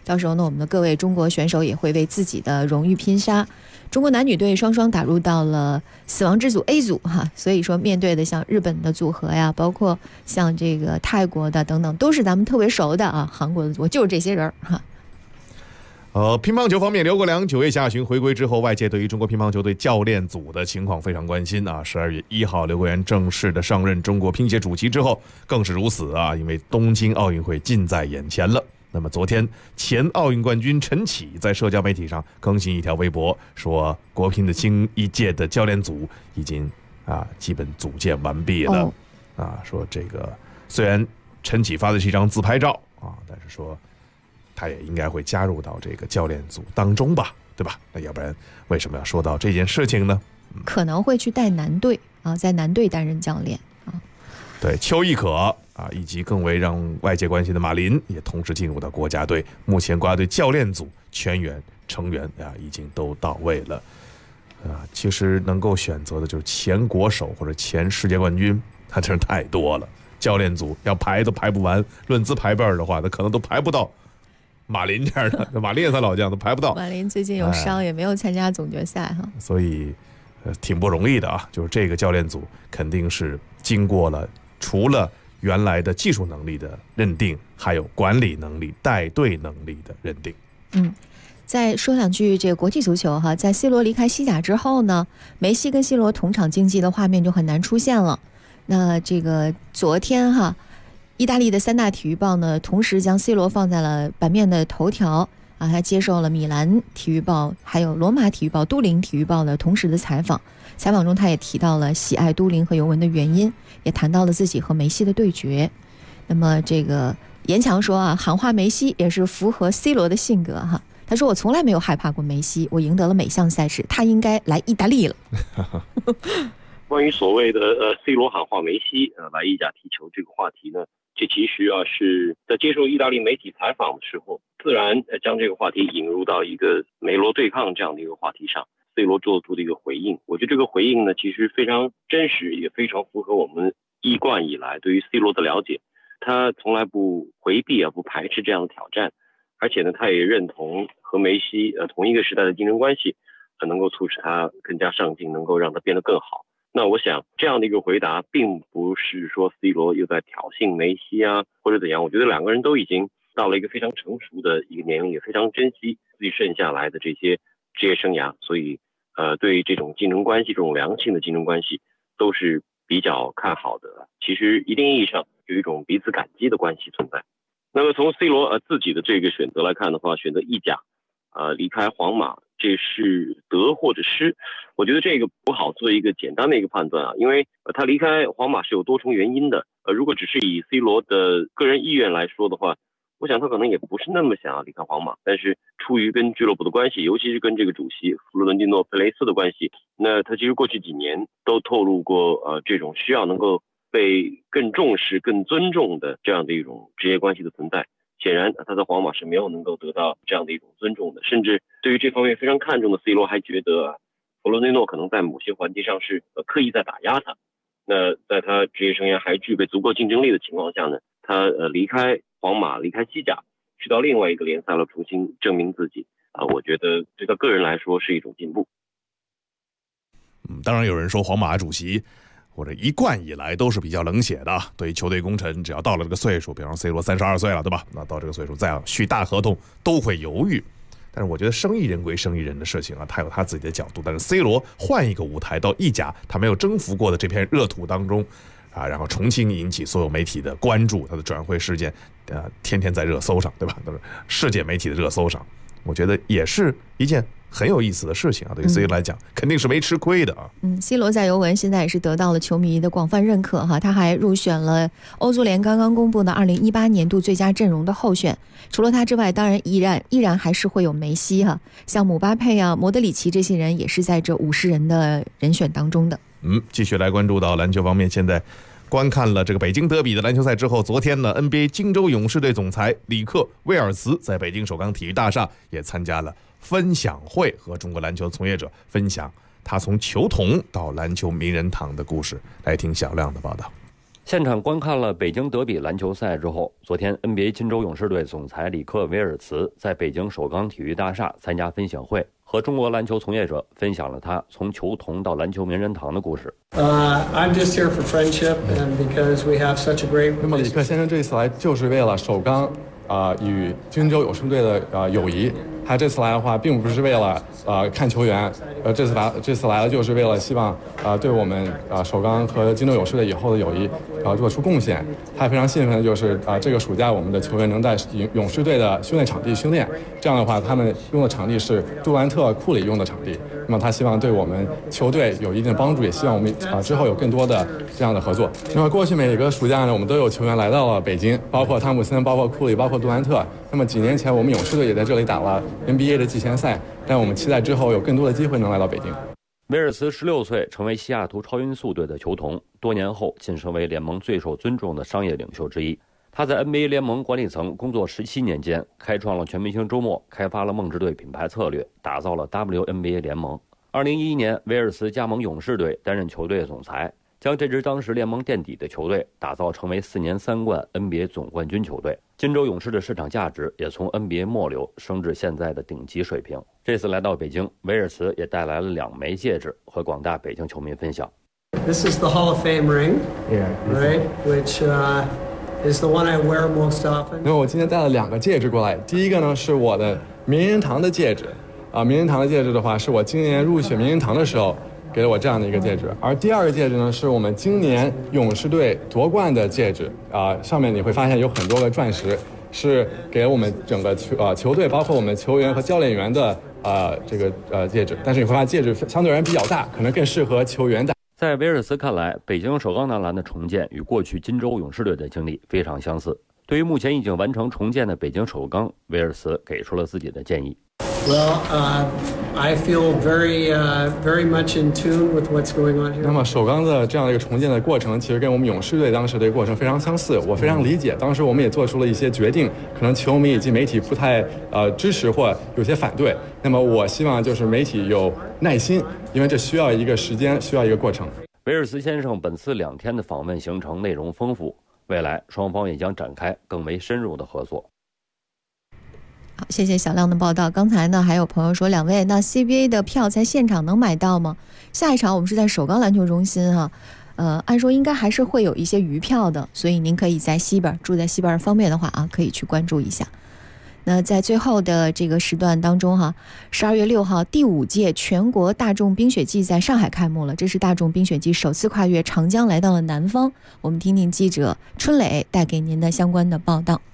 到时候呢，我们的各位中国选手也会为自己的荣誉拼杀。中国男女队双双打入到了死亡之组 A 组哈，所以说面对的像日本的组合呀，包括像这个泰国的等等，都是咱们特别熟的啊。韩国的组合就是这些人哈。 乒乓球方面，刘国梁9月下旬回归之后，外界对于中国乒乓球队教练组的情况非常关心啊。12月1号，刘国梁正式的上任中国乒协主席之后，更是如此啊，因为东京奥运会近在眼前了。那么昨天，前奥运冠军陈启在社交媒体上更新一条微博，说国乒的新一届的教练组已经基本组建完毕了。说这个虽然陈启发的是一张自拍照啊，但是说他也应该会加入到这个教练组当中吧，对吧？那要不然为什么要说到这件事情呢？ 可能会去带男队啊，在男队担任教练啊。 对，邱亦可以及更为让外界关心的马琳也同时进入到国家队。目前国家队教练组全员成员已经都到位了。其实能够选择的就是前国手或者前世界冠军，他真是太多了。教练组要排都排不完，论资排辈的话，那可能都排不到马琳这样的。马琳也算老将，都排不到。 马琳最近有伤，也没有参加总决赛哈。 所以挺不容易的啊。就是这个教练组肯定是经过了除了原来的技术能力的认定，还有管理能力、带队能力的认定。 再说两句这个国际足球哈，在 C 罗离开西甲之后呢，梅西跟 C 罗同场竞技的画面就很难出现了。那这个昨天哈，意大利的3大体育报呢，同时将 C 罗放在了版面的头条啊，他接受了米兰体育报、还有罗马体育报、都灵体育报的同时的采访。采访中，他也提到了喜爱都灵和尤文的原因，也谈到了自己和梅西的对决。那么这个严强说啊，喊话梅西也是符合 C 罗的性格哈。他说：“我从来没有害怕过梅西，我赢得了每项赛事，他应该来意大利了。” 关于所谓的C 罗喊话梅西来意甲踢球这个话题呢，这其实是在接受意大利媒体采访的时候，自然将这个话题引入到一个梅罗对抗这样的一个话题上。C 罗做出的一个回应，我觉得这个回应呢，其实非常真实，也非常符合我们一贯以来对于 C 罗的了解。他从来不回避不排斥这样的挑战，而且呢，他也认同和梅西同一个时代的竞争关系，能够促使他更加上进，能够让他变得更好。那我想这样的一个回答，并不是说 C 罗又在挑衅梅西或者怎样。我觉得两个人都已经到了一个非常成熟的一个年龄，也非常珍惜自己剩下来的这些职业生涯，所以对于这种竞争关系，这种良性的竞争关系，都是比较看好的。其实一定意义上有一种彼此感激的关系存在。那么从 C 罗自己的这个选择来看的话，选择意甲离开皇马，这是得或者失。我觉得这个不好做一个简单的一个判断因为他离开皇马是有多重原因的。如果只是以 C 罗的个人意愿来说的话，我想他可能也不是那么想要离开皇马，但是出于跟俱乐部的关系，尤其是跟这个主席弗洛伦蒂诺·佩雷斯的关系，那他其实过去几年都透露过这种需要能够被更重视、更尊重的这样的一种职业关系的存在。显然他在皇马是没有能够得到这样的一种尊重的，甚至对于这方面非常看重的 C 罗还觉得弗洛伦蒂诺可能在某些环节上是刻意在打压他。那在他职业生涯还具备足够竞争力的情况下呢，他离开皇马，离开西甲，去到另外一个联赛了，重新证明自己我觉得对他个人来说是一种进步。 当然有人说皇马主席或者一贯以来都是比较冷血的，对于球队功臣，只要到了这个岁数，比方 C 罗32岁了，对吧？那到这个岁数再要续大合同都会犹豫。但是我觉得生意人归生意人的事情他有他自己的角度。但是 C 罗换一个舞台到意甲，他没有征服过的这片热土当中然后重新引起所有媒体的关注，他的转会事件天天在热搜上，对吧？都是世界媒体的热搜上，我觉得也是一件很有意思的事情对于 C 罗来讲肯定是没吃亏的 C 罗在尤文现在也是得到了球迷的广泛认可他还入选了欧足联刚刚公布的2018年度最佳阵容的候选。除了他之外，当然依然还是会有梅西像姆巴佩莫德里奇这些人也是在这50人的人选当中的。 继续来关注到篮球方面，现在观看了这个北京德比的篮球赛之后，昨天呢 NBA 金州勇士队总裁里克·威尔茨在北京首钢体育大厦也参加了分享会，和中国篮球从业者分享他从球童到篮球名人堂的故事。来听小亮的报道。 现场观看了北京德比篮球赛之后，昨天 NBA 金州勇士队总裁里克·威尔茨在北京首钢体育大厦参加分享会，和中国篮球从业者分享了他从球童到篮球名人堂的故事。 I'm just here for friendship and because we have such a great. 那么里克先生这次来就是为了首钢与金州勇士队的友谊。他这次来的话，并不是为了看球员，这次来了就是为了希望对我们首钢和金州勇士队以后的友谊做出贡献。他非常兴奋的就是这个暑假我们的球员能在勇士队的训练场地训练，这样的话他们用的场地是杜兰特、库里用的场地。那么他希望对我们球队有一定的帮助，也希望我们之后有更多的这样的合作。那么过去每个暑假呢，我们都有球员来到了北京，包括汤普森、包括库里、包括杜兰特。那么几年前我们勇士队也在这里打了 NBA 的季前赛，但我们期待之后有更多的机会能来到北京。 威尔茨16岁成为西雅图超音速队的球童，多年后晋升为联盟最受尊重的商业领袖之一。他在 NBA 联盟管理层工作17年间，开创了全明星周末，开发了梦之队品牌策略，打造了 WNBA 联盟。2011年，威尔茨加盟勇士队，担任球队总裁，将这支当时联盟垫底的球队打造成为4年3冠 NBA 总冠军球队。金州勇士的市场价值也从 NBA 末流升至现在的顶级水平。这次来到北京，威尔茨也带来了2枚戒指和广大北京球迷分享。 This is the Hall of Fame ring, right? Which is the one I wear most often. 那我今天带了2个戒指过来，第一个呢是我的名人堂的戒指，名人堂的戒指的话是我今年入选名人堂的时候给了我这样的一个戒指，而第2个戒指呢是我们今年勇士队夺冠的戒指，上面你会发现有很多个钻石，是给我们整个球队，包括我们球员和教练员的这个戒指，但是你会发现戒指相对而言比较大，可能更适合球员戴。 在威尔茨看来，北京首钢男篮的重建与过去金州勇士队的经历非常相似。对于目前已经完成重建的北京首钢，威尔茨给出了自己的建议。 Well, I feel very much in tune with what's going on here. 那么首钢的这样的一个重建的过程，其实跟我们勇士队当时的过程非常相似。我非常理解，当时我们也做出了一些决定，可能球迷以及媒体不太支持或有些反对。那么我希望就是媒体有耐心，因为这需要一个时间，需要一个过程。 威尔茨先生本次2天的访问行程内容丰富，未来双方也将展开更为深入的合作。 好，谢谢小亮的报道。刚才呢，还有朋友说，2位，那 CBA 的票在现场能买到吗？下一场我们是在首钢篮球中心哈，按说应该还是会有一些余票的，所以您可以在西边，住在西边方便的话可以去关注一下。那在最后的这个时段当中12月6号，第5届全国大众冰雪季在上海开幕了，这是大众冰雪季首次跨越长江来到了南方。我们听听记者春磊带给您的相关的报道。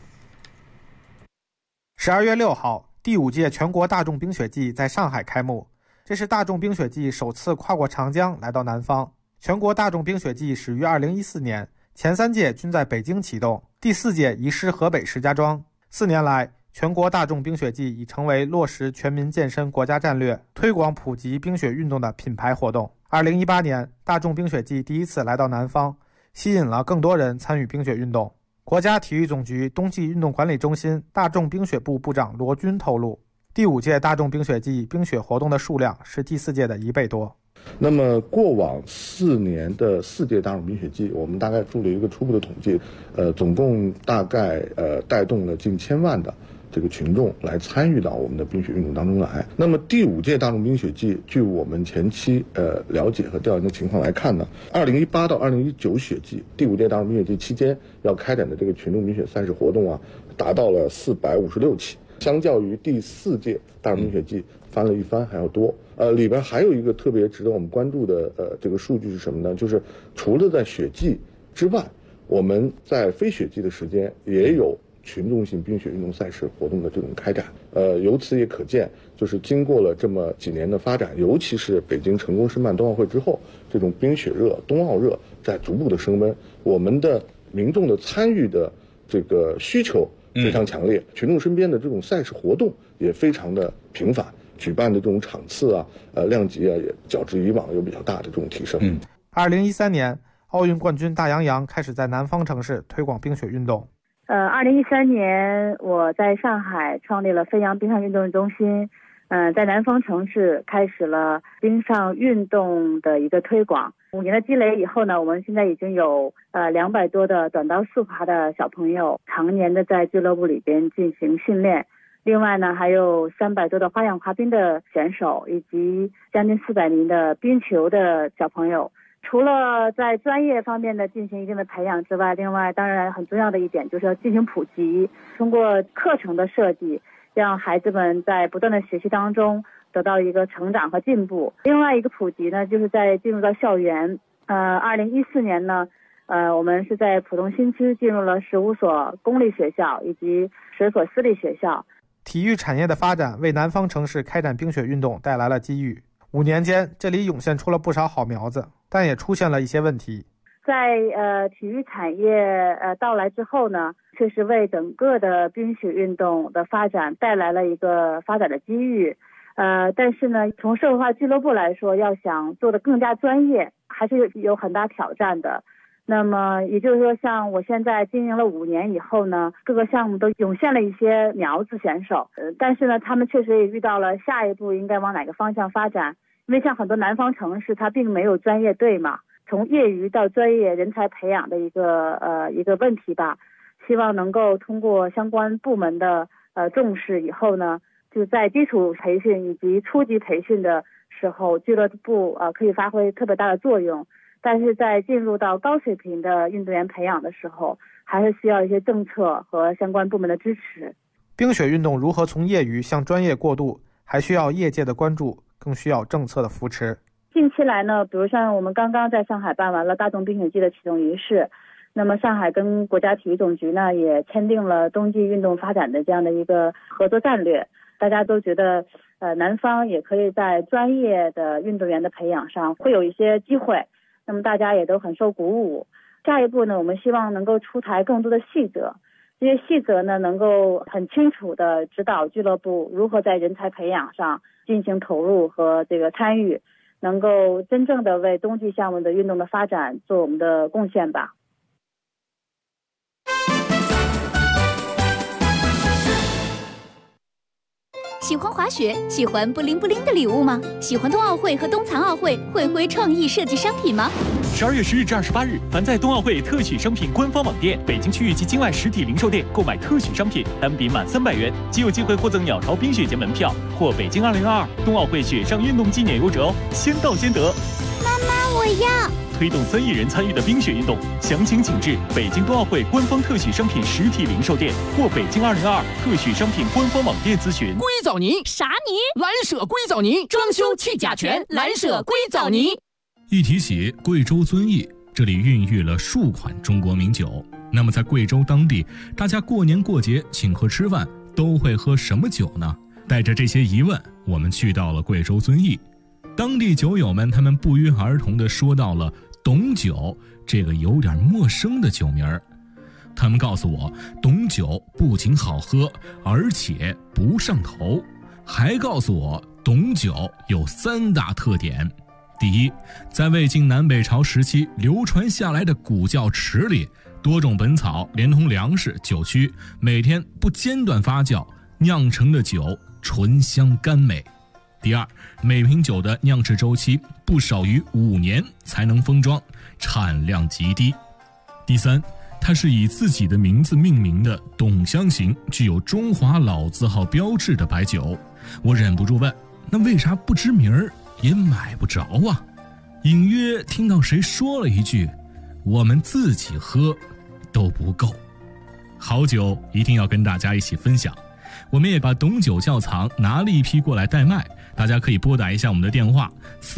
12月6号，第5届全国大众冰雪季在上海开幕，这是大众冰雪季首次跨过长江来到南方。全国大众冰雪季始于2014年，前3届均在北京启动，第4届移师河北石家庄。4年来，全国大众冰雪季已成为落实全民健身国家战略、推广普及冰雪运动的品牌活动。2018年，大众冰雪季第一次来到南方，吸引了更多人参与冰雪运动。国家体育总局冬季运动管理中心大众冰雪部部长罗军透露，第5届大众冰雪季冰雪活动的数量是第4届的1倍多。 那么过往4年的4届大众冰雪季，我们大概做了一个初步的统计，总共大概带动了近1000万的这个群众来参与到我们的冰雪运动当中来。那么第5届大众冰雪季，据我们前期了解和调研的情况来看呢，2018到2019雪季，第5届大众冰雪季期间要开展的这个群众冰雪赛事活动达到了456起，相较于第4届大众冰雪季翻了一番还要多。里边还有一个特别值得我们关注的这个数据是什么呢？就是除了在雪季之外，我们在非雪季的时间也有群众性冰雪运动赛事活动的这种开展。由此也可见，就是经过了这么几年的发展，尤其是北京成功申办冬奥会之后，这种冰雪热、冬奥热在逐步的升温，我们的民众的参与的这个需求非常强烈，群众身边的这种赛事活动也非常的频繁，举办的这种场次量级也较之以往有比较大的这种提升。 2013年，奥运冠军大杨洋开始在南方城市推广冰雪运动。 2013年我在上海创立了飞扬冰上运动中心， 在南方城市开始了冰上运动的一个推广。5年的积累以后呢，我们现在已经有200多的短道速滑的小朋友常年的在俱乐部里边进行训练。另外呢，还有300多的花样滑冰的选手，以及将近400名的冰球的小朋友。除了在专业方面的进行一定的培养之外，另外当然很重要的一点就是要进行普及，通过课程的设计，让孩子们在不断的学习当中得到一个成长和进步。另外一个普及呢，就是在进入到校园。2014年呢，我们是在浦东新区进入了15所公立学校以及10所私立学校。 体育产业的发展为南方城市开展冰雪运动带来了机遇。5年间，这里涌现出了不少好苗子，但也出现了一些问题。 在体育产业到来之后呢，确实为整个的冰雪运动的发展带来了一个发展的机遇。但是呢，从社会化俱乐部来说，要想做得更加专业，还是有很大挑战的。那么也就是说，像我现在经营了5年以后呢，各个项目都涌现了一些苗子选手，但是呢，他们确实也遇到了下一步应该往哪个方向发展。因为像很多南方城市，它并没有专业队嘛，从业余到专业人才培养的一个问题吧。希望能够通过相关部门的重视以后呢，就在基础培训以及初级培训的时候，俱乐部可以发挥特别大的作用。但是在进入到高水平的运动员培养的时候，还是需要一些政策和相关部门的支持。 冰雪运动如何从业余向专业过渡，还需要业界的关注，更需要政策的扶持。 近期来呢，比如像我们刚刚在上海办完了大众冰雪季的启动仪式，那么上海跟国家体育总局呢也签订了冬季运动发展的这样的一个合作战略。大家都觉得南方也可以在专业的运动员的培养上会有一些机会，那么大家也都很受鼓舞。下一步呢，我们希望能够出台更多的细则，这些细则呢能够很清楚地指导俱乐部如何在人才培养上进行投入和这个参与，能够真正的为冬季项目的运动的发展做我们的贡献吧。 喜欢滑雪，喜欢布灵布灵的礼物吗？喜欢冬奥会和冬残奥会会挥创意设计商品吗 ？12月10日至28日，凡在冬奥会特许商品官方网店、北京区域及境外实体零售店购买特许商品，单笔满300元即有机会获赠鸟巢冰雪节门票或北京2022冬奥会雪上运动纪念优折哦，先到先得。 妈妈，我要！ 推动3亿人参与的冰雪运动，详情请至北京冬奥会官方特许商品实体零售店或北京2022特许商品官方网店咨询。 硅藻泥啥泥？蓝舍硅藻泥，装修去甲醛，蓝舍硅藻泥。 一提起贵州遵义，这里孕育了数款中国名酒。那么在贵州当地，大家过年过节请客吃饭都会喝什么酒呢？带着这些疑问，我们去到了贵州遵义。当地酒友们他们不约而同地说到了董酒这个有点陌生的酒名儿。他们告诉我，董酒不仅好喝，而且不上头，还告诉我董酒有3大特点。第一，在魏晋南北朝时期流传下来的古窖池里，多种本草连同粮食、酒曲，每天不间断发酵酿成的酒醇香甘美。第二，每瓶酒的酿制周期不少于5年才能封装，产量极低。第三，它是以自己的名字命名的董香型，具有中华老字号标志的白酒。我忍不住问，那为啥不知名儿也买不着啊？隐约听到谁说了一句，我们自己喝都不够。好酒一定要跟大家一起分享，我们也把董酒窖藏拿了一批过来代卖，大家可以拨打一下我们的电话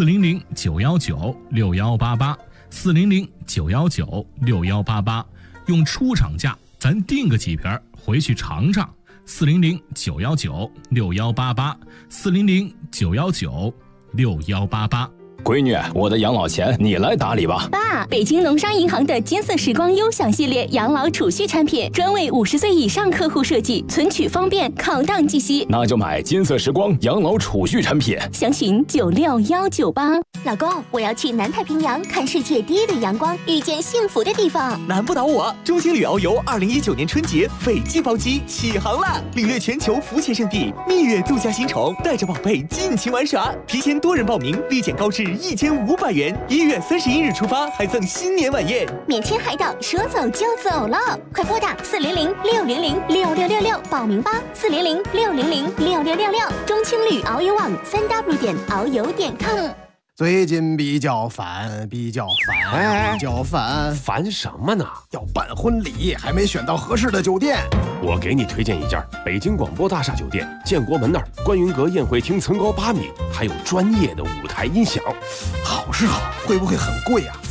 400-919-6188 400-919-6188，用出厂价咱订个几瓶回去尝尝。400-919-6188 400-919-6188。 闺女，我的养老钱你来打理吧。 爸，北京农商银行的金色时光优享系列养老储蓄产品，专为50岁以上客户设计，存取方便，考档计息。 那就买金色时光养老储蓄产品， 详询96198。 老公，我要去南太平洋看世界第一缕阳光，遇见幸福的地方。 难不倒我！中青旅遨游2019年春节斐济包机起航啦！领略全球浮潜圣地，蜜月度假新宠，带着宝贝尽情玩耍。提前多人报名，立减高至1500元。1月31日出发，还赠新年晚宴。 免签海岛，说走就走了，快拨打400-600-6666报名吧！400-600-6666，中青旅遨游网3w.遨游.com。 最近比较烦， 烦什么呢？ 要办婚礼，还没选到合适的酒店。 我给你推荐一家北京广播大厦酒店，建国门那儿，观云阁宴会厅层高8米，还有专业的舞台音响。 好是好，会不会很贵啊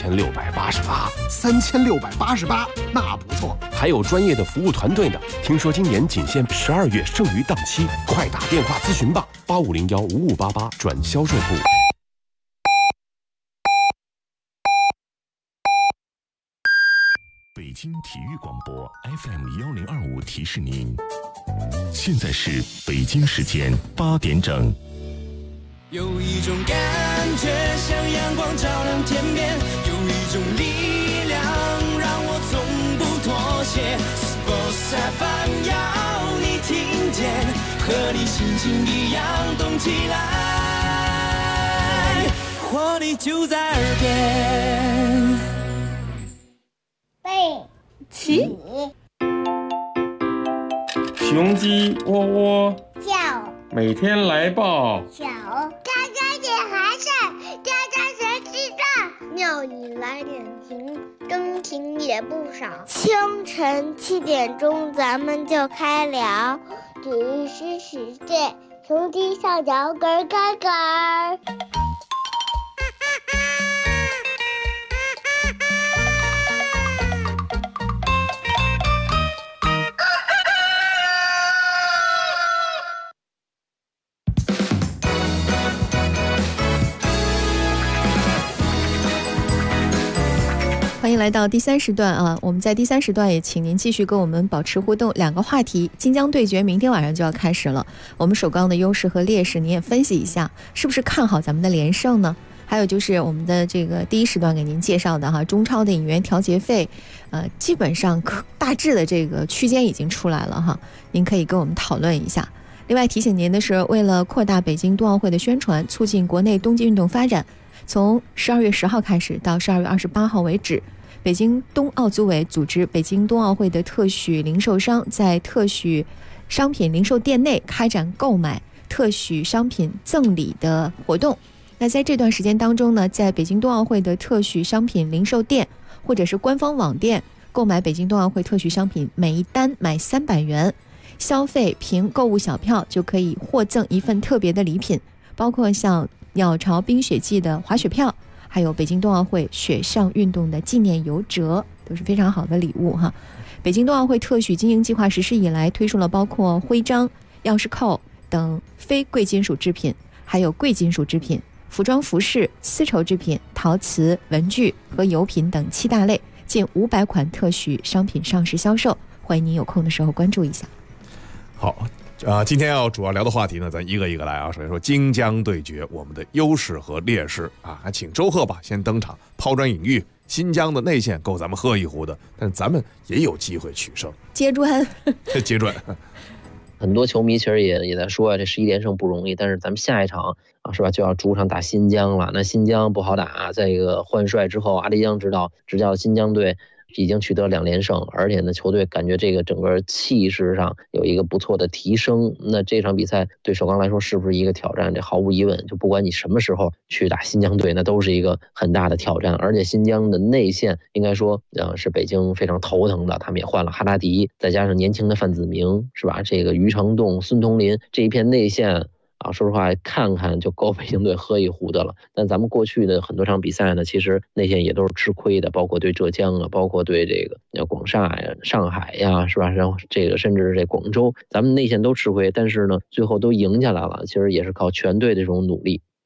？3688， 那不错。 还有专业的服务团队呢。听说今年仅限12月剩余档期，快打电话咨询吧，85015588转销售部。 北京体育广播 FM1025提示您，现在是北京时间8点整。 有一种感觉像阳光照亮天边，有一种力量让我从不妥协。Sports FM 要你听见，和你心情一样动起来，活力就在耳边。 起， 雄鸡喔喔叫， 每天来报小，喳喳点孩子，喳喳谁知道？鸟语来点情，真情也不少。清晨7点钟，咱们就开聊，体育新世界，雄鸡上脚咯咯咯。 欢迎来到第3时段啊！我们在第3时段也请您继续跟我们保持互动。2个话题，金江对决明天晚上就要开始了。我们首钢的优势和劣势，您也分析一下，是不是看好咱们的连胜呢？还有就是我们的这个第1时段给您介绍的哈，中超的引援调节费，基本上大致的这个区间已经出来了哈，您可以跟我们讨论一下。另外提醒您的是，为了扩大北京冬奥会的宣传，促进国内冬季运动发展，从12月10号开始到12月28号为止，北京冬奥组委组织北京冬奥会的特许零售商在特许商品零售店内开展购买特许商品赠礼的活动。那在这段时间当中呢，在北京冬奥会的特许商品零售店或者是官方网店购买北京冬奥会特许商品，每一单买300元，消费凭购物小票就可以获赠一份特别的礼品，包括像鸟巢冰雪季的滑雪票，还有北京冬奥会雪上运动的纪念游折，都是非常好的礼物哈。北京冬奥会特许经营计划实施以来，推出了包括徽章、钥匙扣等非贵金属制品，还有贵金属制品、服装服饰、丝绸制品、陶瓷、文具和油品等7大类，近500款特许商品上市销售。欢迎您有空的时候关注一下。 好，今天主要聊的话题呢，咱一个一个来啊。首先说金江对决，我们的优势和劣势啊，还请周贺吧先登场，抛砖引玉。新疆的内线够咱们喝一壶的，但咱们也有机会取胜。 接砖， 接砖。 很多球迷其实也在说这11连胜不容易，但是咱们下一场是吧，就要主场打新疆了。那新疆不好打，在一个换帅之后，阿迪江执教的新疆队已经取得2连胜，而且呢，球队感觉这个整个气势上有一个不错的提升。那这场比赛对首钢来说是不是一个挑战？这毫无疑问，就不管你什么时候去打新疆队，那都是一个很大的挑战。而且新疆的内线应该说是北京非常头疼的，他们也换了哈达迪，再加上年轻的范子铭，是吧？这个于承栋、孙同林这一片内线说实话看看就够北京队喝一壶的了。但咱们过去的很多场比赛呢，其实内线也都是吃亏的，包括对浙江啊，包括对这个广厦呀、上海呀，是吧？然后这个甚至是这广州，咱们内线都吃亏，但是呢，最后都赢下来了。其实也是靠全队的这种努力。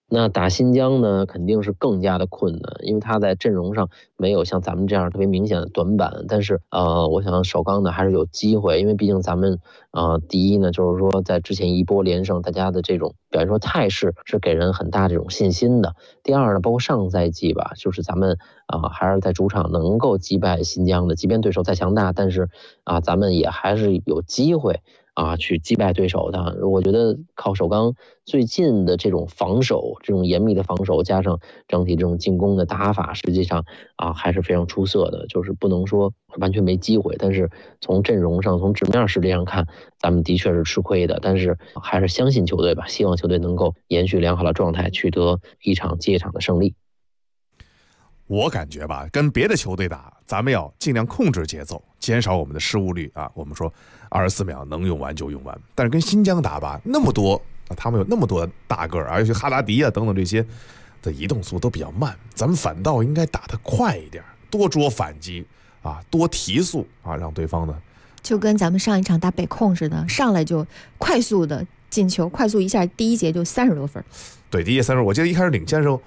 那打新疆呢，肯定是更加的困难，因为他在阵容上没有像咱们这样特别明显的短板。但是我想首钢呢还是有机会，因为毕竟咱们第一呢，就是说在之前一波连胜，大家的这种表现说态势是给人很大这种信心的。第二呢，包括上赛季吧，就是咱们还是在主场能够击败新疆的，即便对手再强大，但是咱们也还是有机会去击败对手的。我觉得靠首钢最近的这种防守，这种严密的防守，加上整体这种进攻的打法，实际上还是非常出色的。就是不能说完全没机会，但是从阵容上，从纸面实力上看，咱们的确是吃亏的。但是还是相信球队吧，希望球队能够延续良好的状态，取得一场接一场的胜利。 我感觉吧，跟别的球队打，咱们要尽量控制节奏，减少我们的失误率我们说24秒能用完就用完。但是跟新疆打吧，那么多他们有那么多大个儿，而且哈达迪等等这些的移动速度都比较慢，咱们反倒应该打得快一点，多捉反击多提速让对方呢就跟咱们上一场打北控似的，上来就快速的进球，快速一下第一节就30多分。 对，第一节30分，我记得一开始领先的时候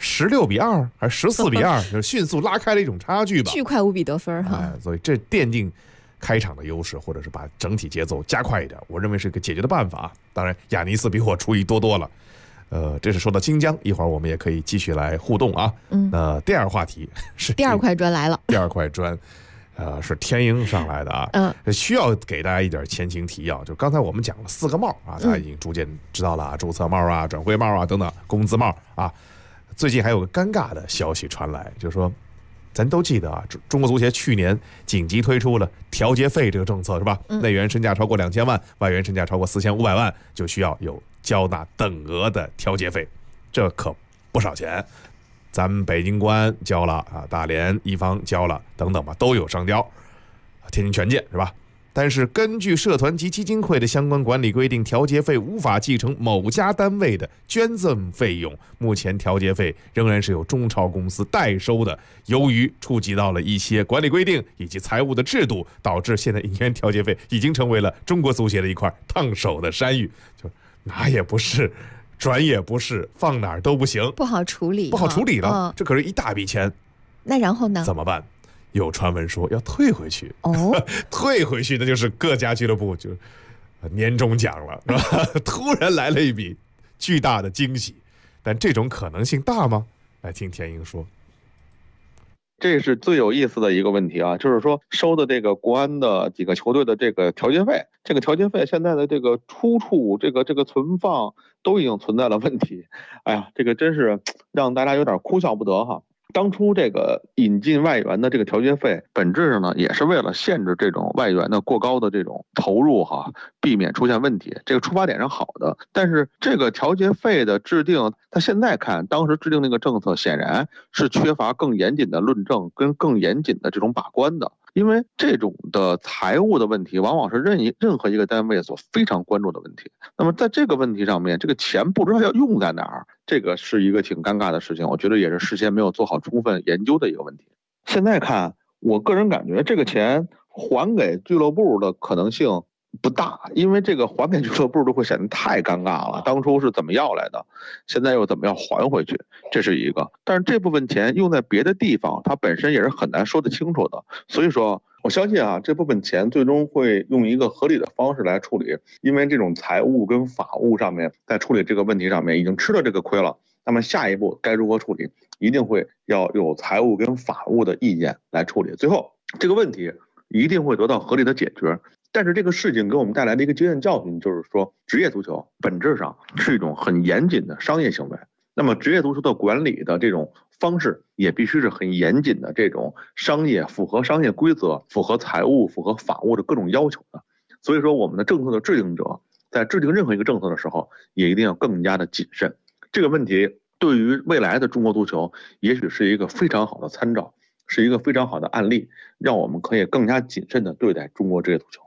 16-2还是14-2，就是迅速拉开了一种差距吧， 巨快无比得分所以这奠定开场的优势，或者是把整体节奏加快一点，我认为是一个解决的办法。当然，亚尼斯比我厨艺多了。这是说到新疆，一会儿我们也可以继续来互动那第二话题是第二块砖来了， 第二块砖。是天鹰上来的需要给大家一点前情提要。就刚才我们讲了4个帽大家已经逐渐知道了注册帽转会帽等等，工资帽最近还有个尴尬的消息传来，就是说咱都记得中国足协去年紧急推出了调节费这个政策，是吧？内援身价超过2000万，外援身价超过4500万，就需要有交纳等额的调节费，这可不少钱。咱们北京国安交了大连一方交了等等吧，都有上交。天津权健是吧？但是根据社团及基金会的相关管理规定，调节费无法继承某家单位的捐赠费用，目前调节费仍然是由中超公司代收的。由于触及到了一些管理规定以及财务的制度，导致现在引援调节费已经成为了中国足协的一块烫手的山芋，就拿也不是，转也不是，放哪儿都不行， 不好处理了。这可是一大笔钱， 那然后呢？ 怎么办？有传闻说要退回去退回去那就是各家俱乐部就年终奖了，是吧？突然来了一笔巨大的惊喜，但这种可能性大吗？来听田英说。 这是最有意思的一个问题就是说收的这个国安的几个球队的这个调节费，这个调节费现在的这个出处，这个存放都已经存在了问题。哎呀，这个真是让大家有点哭笑不得当初这个引进外援的这个调节费，本质上呢也是为了限制这种外援的过高的这种投入避免出现问题。这个出发点是好的，但是这个调节费的制定，他现在看当时制定那个政策，显然是缺乏更严谨的论证跟更严谨的这种把关的。因为这种的财务的问题，往往是任何一个单位所非常关注的问题。那么在这个问题上面，这个钱不知道要用在哪儿，这个是一个挺尴尬的事情。我觉得也是事先没有做好充分研究的一个问题。现在看，我个人感觉这个钱还给俱乐部的可能性不大，因为这个还给俱乐部都会显得太尴尬了。当初是怎么要来的，现在又怎么样还回去，这是一个。但是这部分钱用在别的地方，它本身也是很难说得清楚的。所以说我相信这部分钱最终会用一个合理的方式来处理，因为这种财务跟法务上面在处理这个问题上面已经吃了这个亏了。那么下一步该如何处理，一定会要有财务跟法务的意见来处理，最后这个问题一定会得到合理的解决。但是这个事情给我们带来的一个经验教训，就是说职业足球本质上是一种很严谨的商业行为，那么职业足球的管理的这种方式也必须是很严谨的，这种商业符合商业规则、符合财务、符合法务的各种要求的。所以说我们的政策的制定者在制定任何一个政策的时候，也一定要更加的谨慎。这个问题对于未来的中国足球也许是一个非常好的参照，是一个非常好的案例，让我们可以更加谨慎的对待中国职业足球。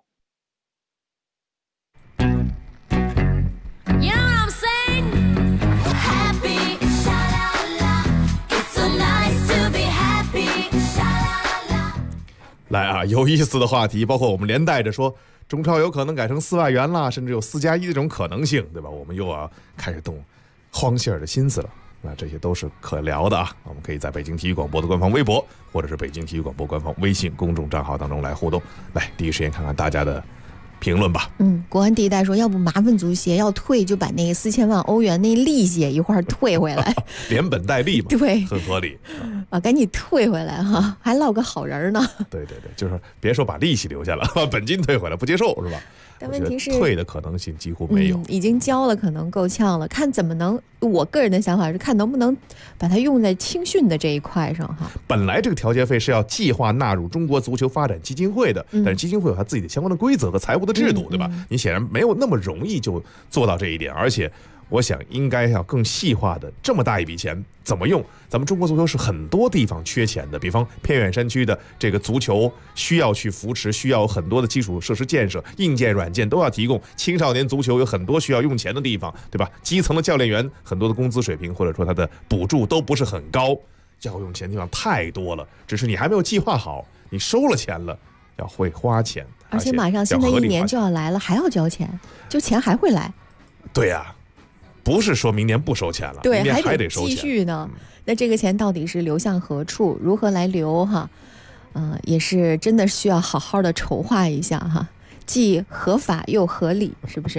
来有意思的话题，包括我们连带着说中超有可能改成4外援啦，甚至有4+1这种可能性，对吧？我们又要开始动荒信儿的心思了。那这些都是可聊的啊，我们可以在北京体育广播的官方微博，或者是北京体育广播官方微信公众账号当中来互动。来，第一时间看看大家的评论吧。 国安第一代说，要不麻烦足协要退就把那个4000万欧元那利息也一块儿退回来， 连本带利嘛， 对， 很合理啊，赶紧退回来哈，还落个好人呢。 对，就是别说把利息留下了，把本金退回来不接受是吧？ 但问题是退的可能性几乎没有， 已经交了可能够呛了，看怎么能，我个人的想法是看能不能把它用在青训的这一块上哈。 本来这个调节费是要计划纳入中国足球发展基金会的，但是基金会有它自己的相关的规则和财务的制度，对吧？你显然没有那么容易就做到这一点，而且我想应该要更细化的，这么大一笔钱怎么用？咱们中国足球是很多地方缺钱的，比方偏远山区的这个足球需要去扶持，需要有很多的基础设施建设，硬件软件都要提供。青少年足球有很多需要用钱的地方，对吧？基层的教练员很多的工资水平或者说他的补助都不是很高，要用钱的地方太多了，只是你还没有计划好，你收了钱了要会花钱， 而且马上新的一年就要来了，还要交钱，就钱还会来。 对呀，不是说明年不收钱了， 对， 明年还得收钱继续呢。那这个钱到底是流向何处，如何来流哈？也是真的需要好好的筹划一下哈，既合法又合理，是不是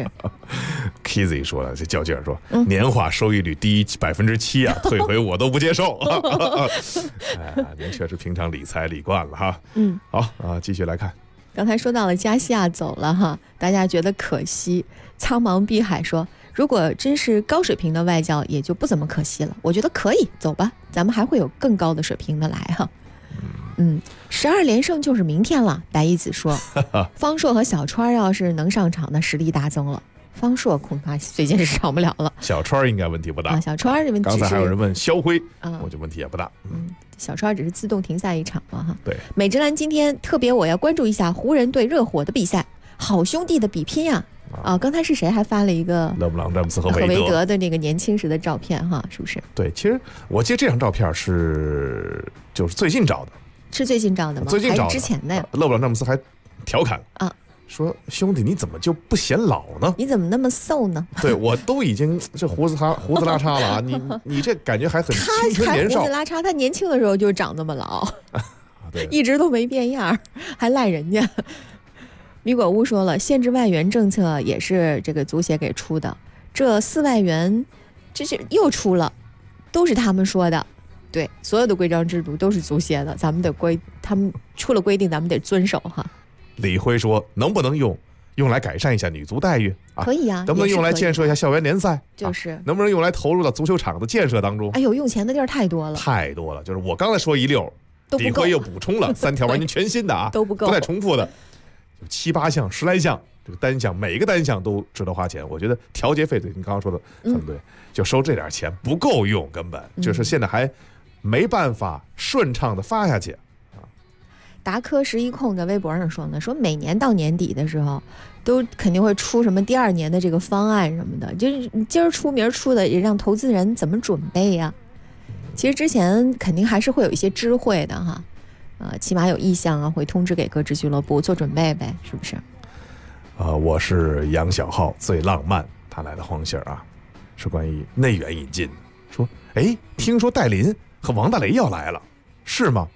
？Kizzy 说了，这较劲儿说，年化收益率低7%啊，退回我都不接受。您确实平常理财理惯了哈。好啊，继续来看。 刚才说到了加西亚走了哈，大家觉得可惜。苍茫碧海说，如果真是高水平的外教，也就不怎么可惜了。我觉得可以，走吧，咱们还会有更高的水平的来哈。12连胜就是明天了。白一子说，方硕和小川要是能上场，那实力大增了。方硕恐怕最近是上不了了， 小川应该问题不大。 小川这问题， 刚才还有人问肖辉，我就问题也不大。 小川只是自动停赛一场了哈。 对， 美职篮今天特别我要关注一下湖人对热火的比赛，好兄弟的比拼呀！刚才是谁还发了一个勒布朗詹姆斯和韦德的那个年轻时的照片哈，是不是？ 对，其实我记得这张照片就是最近照的， 是最近照的吗？ 最近照的， 还是之前的呀？ 勒布朗詹姆斯还调侃说兄弟你怎么就不显老呢？ 你怎么那么瘦呢？ 对，我都已经这胡子拉碴了啊！你这感觉还很青春年少。 他胡子拉碴，他年轻的时候就长那么老，一直都没变样，还赖人家。米果屋说了，限制外援政策也是这个足协给出的，这4外援这是又出了，都是他们说的。对，所有的规章制度都是足协的，咱们得他们出了规定，咱们得遵守哈。 李辉说，能不能用来改善一下女足待遇啊？ 可以啊， 能不能用来建设一下校园联赛？ 就是能不能用来投入到足球场的建设当中？ 哎呦，用钱的地儿太多了， 太多了。就是我刚才说一溜，李辉又补充了3条完全全新的啊， 都不够， 不带重复的，有7、8项、10来项，这个单项每一个单项都值得花钱。我觉得调节费对你刚刚说的很对，就收这点钱不够用，根本就是现在还没办法顺畅的发下去。 达科11控在微博上说呢，说每年到年底的时候，都肯定会出什么第2年的这个方案什么的，就是今儿出明儿出的，也让投资人怎么准备呀？其实之前肯定还是会有一些知会的哈，起码有意向啊，会通知给各支俱乐部做准备呗，是不是？ 我是杨小浩，最浪漫，他来的黄信啊，是关于内援引进，说，听说戴琳和王大雷要来了，是吗？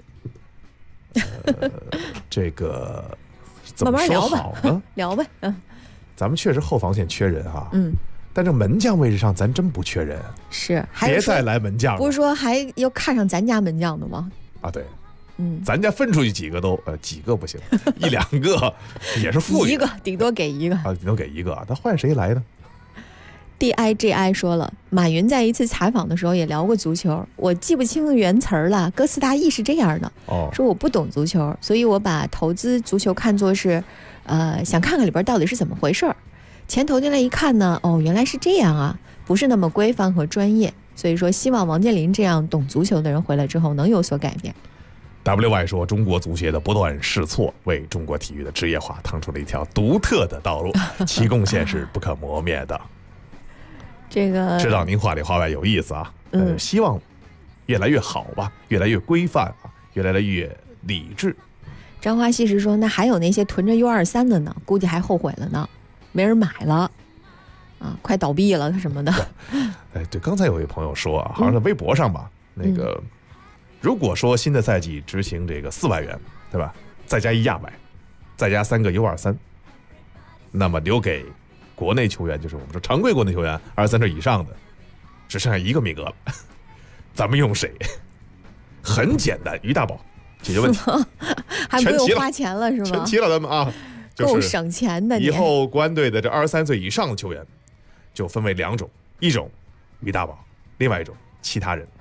这个怎么说好呢？ 聊呗， 咱们确实后防线缺人啊，但这门将位置上咱真不缺人， 是， 别再来门将了， 不是说还要看上咱家门将的吗？ 啊，对，咱家分出去几个都几个不行，1、2个也是富裕， 一个顶多给一个啊，顶多给一个，他换谁来呢 ？DIGI 说了，马云在一次采访的时候也聊过足球，我记不清原词儿了，歌词大意是这样的，说我不懂足球，所以我把投资足球看作是，想看看里边到底是怎么回事儿。钱投进来一看呢，原来是这样啊，不是那么规范和专业，所以说希望王健林这样懂足球的人回来之后能有所改变。 WY 说，中国足协的不断试错，为中国体育的职业化趟出了一条独特的道路，其贡献是不可磨灭的。 这个知道您话里话外有意思啊，希望越来越好吧，越来越规范啊，越来越理智。 张华西时说，那还有那些囤着 U23 的呢，估计还后悔了呢，没人买了。 啊，快倒闭了什么的。 哎，对，刚才有一位朋友说啊，好像在微博上吧，那个如果说新的赛季执行这个4外援，对吧？再加1亚外，再加3个 U23，那么留给国内球员，就是我们说常规国内球员23岁以上的，只剩下1个名额了。咱们用谁？很简单，于大宝解决问题， 还不用花钱了是吗？ 全齐了，咱们啊， 够省钱的。 以后国安队的这23岁以上的球员就分为2种，一种于大宝，另外一种其他人。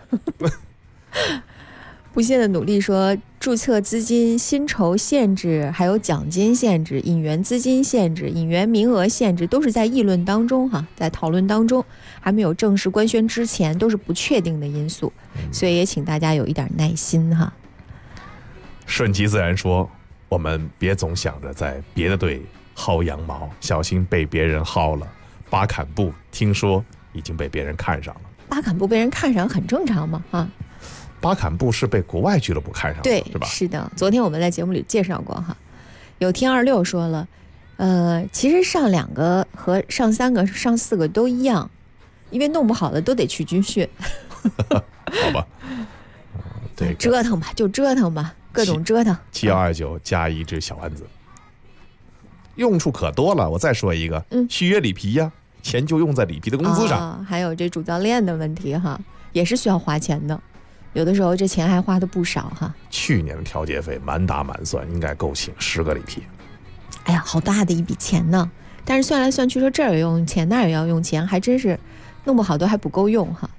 不懈的努力说，注册资金薪酬限制，还有奖金限制、引援资金限制、引援名额限制，都是在议论当中哈，在讨论当中，还没有正式官宣之前，都是不确定的因素，所以也请大家有一点耐心哈。 顺其自然说，我们别总想着在别的队薅羊毛，小心被别人薅了。巴坎布听说已经被别人看上了。 巴坎布被人看上很正常嘛啊。 巴坎布是被国外俱乐部看上的， 对， 是吧？ 是的，昨天我们在节目里介绍过哈。有听26说了，其实上2个和上3个、上4个都一样，因为弄不好的都得去军训。 好吧，对， 折腾吧，就折腾吧，各种折腾。 7129加1只小丸子，用处可多了。我再说一个，续约里皮呀，钱就用在里皮的工资上。 还有这主教练的问题哈，也是需要花钱的。有的时候这钱还花的不少哈。 去年的调节费满打满算应该够请10个里皮。 哎呀，好大的一笔钱呢！但是算来算去说这儿也要用钱，那儿也要用钱，还真是弄不好都还不够用哈。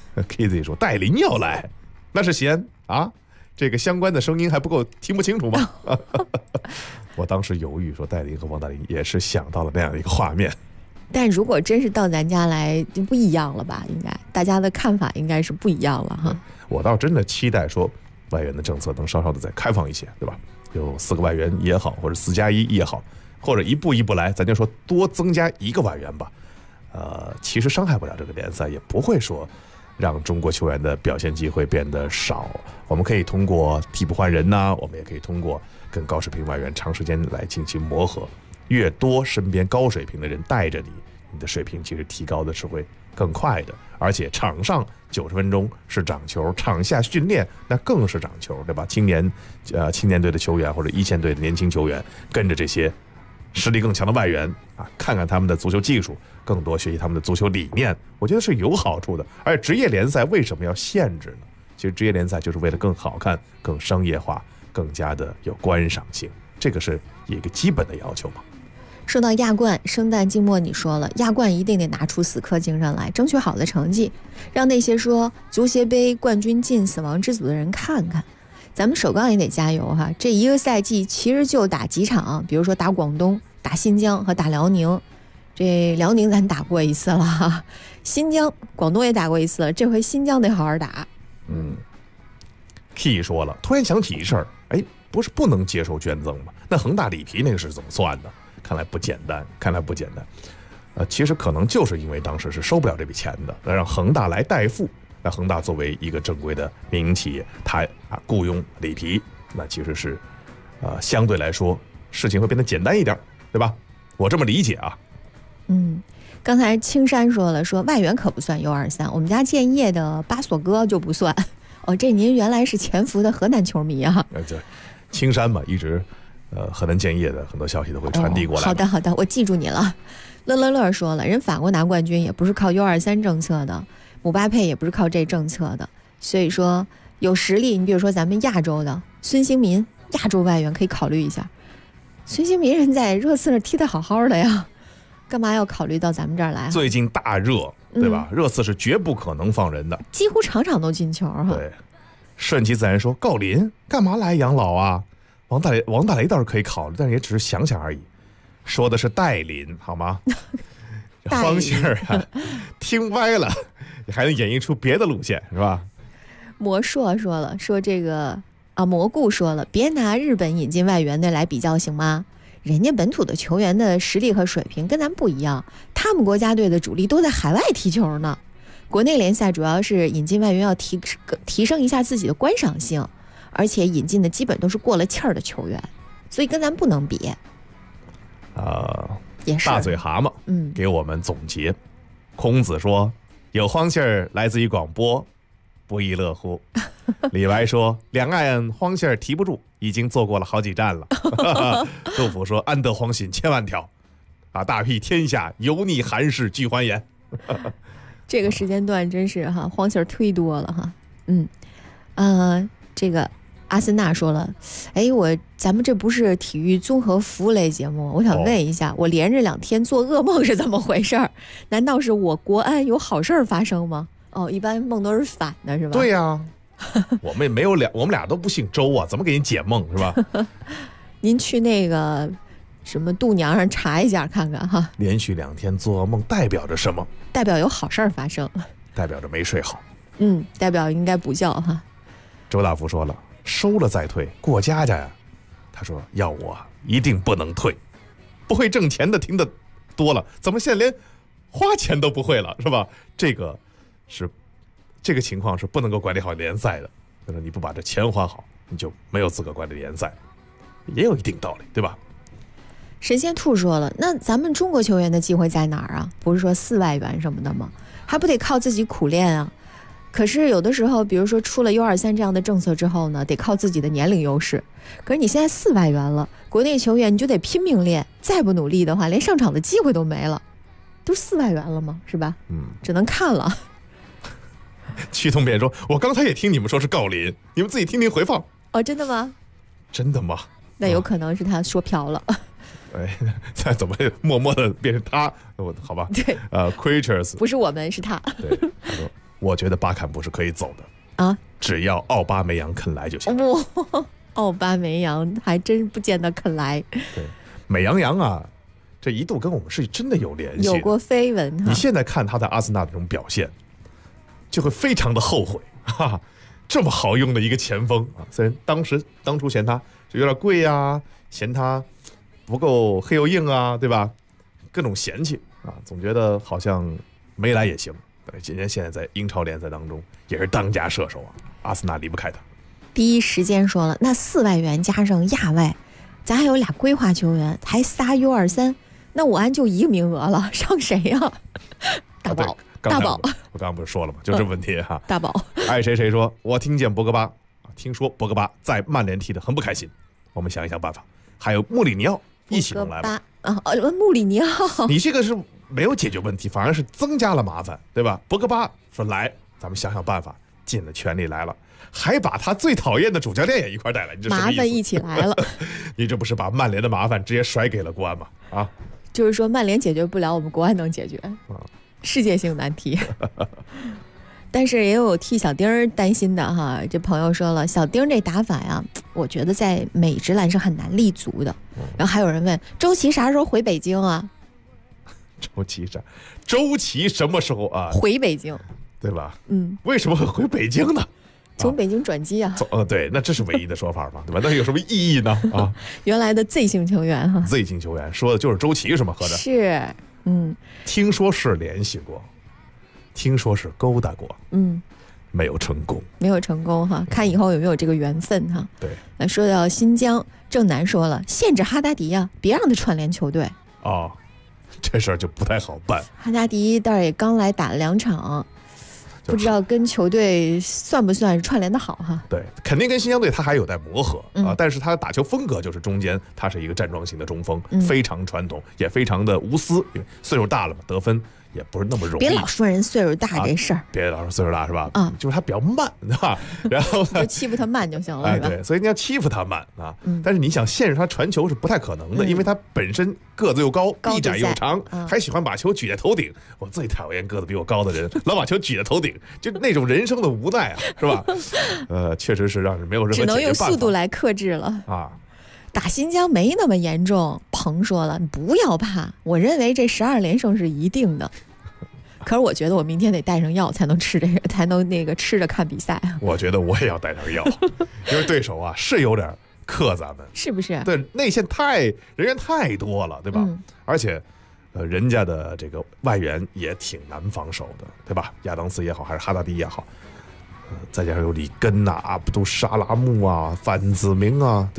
KZ 说戴林要来，那是闲啊，这个相关的声音还不够听不清楚吗？我当时犹豫说戴林和王大林，也是想到了那样的一个画面。 但如果真是到咱家来，就不一样了吧？应该大家的看法应该是不一样了哈。 我倒真的期待说外援的政策能稍稍的再开放一些，对吧？有4个外援也好，或者4加1也好，或者一步一步来，咱就说多增加1个外援吧。其实伤害不了这个联赛，也不会说让中国球员的表现机会变得少。我们可以通过替补换人呐，我们也可以通过跟高水平外援长时间来进行磨合。越多身边高水平的人带着你，你的水平其实提高的是会更快的。而且场上90分钟是长球，场下训练那更是长球，对吧？青年队的球员或者1线队的年轻球员，跟着这些实力更强的外援啊，看看他们的足球技术，更多学习他们的足球理念，我觉得是有好处的。而职业联赛为什么要限制呢？其实职业联赛就是为了更好看、更商业化、更加的有观赏性，这个是一个基本的要求嘛。 说到亚冠，生旦净末你说了，亚冠一定得拿出死磕精神来，争取好的成绩，让那些说足协杯冠军进死亡之组的人看看。咱们首钢也得加油哈！这一个赛季其实就打几场，比如说打广东、打新疆和打辽宁。这辽宁咱打过一次了哈，新疆、广东也打过一次了，这回新疆得好好打。 Key 说了，突然想起一事儿，哎，不是不能接受捐赠吗？那恒大里皮那个是怎么算的？看来不简单，其实可能就是因为当时是收不了这笔钱的，让恒大来代付。那恒大作为一个正规的民营企业，他雇佣里皮，那其实是相对来说事情会变得简单一点，对吧？我这么理解啊。 刚才青山说了，说外援可不算 U23， 我们家建业的巴索哥就不算。哦，这您原来是潜伏的河南球迷啊？ 对，青山嘛，一直河南建业的很多消息都会传递过来。 好的，我记住你了。乐说了，人法国拿冠军也不是靠 U23 政策的，姆巴佩也不是靠这政策的，所以说有实力，你比如说咱们亚洲的孙兴民，亚洲外援可以考虑一下。孙兴民人在热刺那踢得好好的呀，干嘛要考虑到咱们这儿来？ 最近大热，对吧？热刺是绝不可能放人的， 几乎场场都进球哈。 对，顺其自然说，郜林干嘛来养老啊？王大雷倒是可以考虑，但是也只是想想而已。说的是戴林好吗？方信儿听歪了，你还能演绎出别的路线是吧？ 魔硕说了，说这个蘑菇说了，别拿日本引进外援的来比较行吗？人家本土的球员的实力和水平跟咱不一样，他们国家队的主力都在海外踢球呢。国内联赛主要是引进外援要提升一下自己的观赏性，而且引进的基本都是过了气儿的球员，所以跟咱不能比。 也是大嘴蛤蟆，给我们总结。孔子说：“有荒信儿来自于广播，不亦乐乎。”李白说：“两岸荒信儿提不住，已经坐过了好几站了。”杜甫说：“安得荒信千万条，啊，大庇天下油腻寒士俱欢颜。” 这个时间段真是哈，荒信儿忒多了哈。这个阿森纳说了，咱们这不是体育综合服务类节目，我想问一下，我连着2天做噩梦是怎么回事？难道是我国安有好事儿发生吗？一般梦都是反的，是吧？ 对呀，我们也没有我们俩都不姓周啊，怎么给你解梦是吧？ 您去那个什么度娘上查一下看看哈。 连续2天做噩梦代表着什么？ 代表有好事儿发生， 代表着没睡好。 代表应该补觉哈。 周大福说了，收了再退，过家家呀。他说要我一定不能退，不会挣钱的听得多了，怎么现在连花钱都不会了是吧？这个情况是不能够管理好联赛的。就是你不把这钱花好，你就没有资格管理联赛，也有一定道理，对吧？ 神仙兔说了，那咱们中国球员的机会在哪儿啊？不是说4外援什么的吗？还不得靠自己苦练啊？可是有的时候，比如说出了U23这样的政策之后呢，得靠自己的年龄优势。可是你现在4外援了，国内球员你就得拼命练，再不努力的话，连上场的机会都没了。都4外援了吗？是吧？只能看了。 屈通便说：“我刚才也听你们说是郜林，你们自己听听回放。” 真的吗？ 真的吗？ 那有可能是他说飘了。 再怎么默默的变成他？好吧。 对。 Creatures 不是我们，是他。 对，他说：“我觉得巴坎布是可以走的啊，只要奥巴梅扬肯来就行。” 奥巴梅扬还真不见得肯来。 对，美羊啊，这一度跟我们是真的有联系， 有过绯闻。 你现在看他在阿森纳的这种表现，就会非常的后悔哈。这么好用的一个前锋啊，虽然当初嫌他有点贵啊，嫌他不够黑又硬啊，对吧？各种嫌弃啊，总觉得好像没来也行。对，今年现在在英超联赛当中也是当家射手啊，阿森纳离不开他。 第一时间说了，那4外援加上亚外，咱还有俩规划球员，还仨 U23，那我安就1个名额了，上谁呀？大宝，大宝， 我刚刚不是说了吗？就这问题哈。 大宝， 爱谁谁说，我听见博格巴，听说博格巴在曼联踢得很不开心，我们想一想办法。还有穆里尼奥一起能来吗？ 穆里尼奥， 你这个是没有解决问题，反而是增加了麻烦，对吧？博格巴说来，咱们想想办法，尽了全力来了。还把他最讨厌的主教练也一块带来，你这什么意思？ 麻烦一起来了。 你这不是把曼联的麻烦直接甩给了国安吗？啊， 就是说曼联解决不了，我们国安能解决，世界性难题。但是也有替小丁儿担心的哈，这朋友说了，小丁这打法呀，我觉得在美职篮是很难立足的。然后还有人问周琦啥时候回北京啊？ 周琦什么时候啊？ 回北京， 对吧？为什么会回北京呢？ 从北京转机啊？ 对，那这是唯一的说法嘛，对吧？那有什么意义呢？啊， 原来的 Z 型球员哈 ，Z 型球员说的就是周琦是吗？合着是， 听说是联系过，听说是勾搭过，没有成功哈，看以后有没有这个缘分哈。 对， 那说到新疆，郑南说了，限制哈达迪啊，别让他串联球队。 这事儿就不太好办。 哈达迪倒是也刚来打了2场。不知道跟球队算不算串联的好哈？ 对，肯定跟新疆队他还有待磨合啊。但是他的打球风格就是中间，他是一个站桩型的中锋，非常传统，也非常的无私。因为岁数大了嘛，得分也不是那么容易。 别老说人岁数大这事儿， 别老说岁数大是吧？就是他比较慢，对吧？然后就欺负他慢就行了， 对，所以你要欺负他慢啊。但是你想限制他传球是不太可能的，因为他本身个子又高，臂展又长，还喜欢把球举在头顶。我最讨厌个子比我高的人，老把球举在头顶，就那种人生的无奈啊，是吧？确实是让人没有任何解决办法， 只能用速度来克制了啊。打新疆没那么严重，彭说了，你不要怕，我认为这12连胜是一定的。可是我觉得我明天得带上药才能吃这个，才能那个吃着看比赛。 我觉得我也要带上药，因为对手啊是有点克咱们， 是不是？ 对，内线人员太多了，对吧？而且人家的这个外援也挺难防守的，对吧？亚当斯也好，还是哈达迪也好，再加上有里根呐、阿卜杜沙拉木啊、范子铭啊，对吧？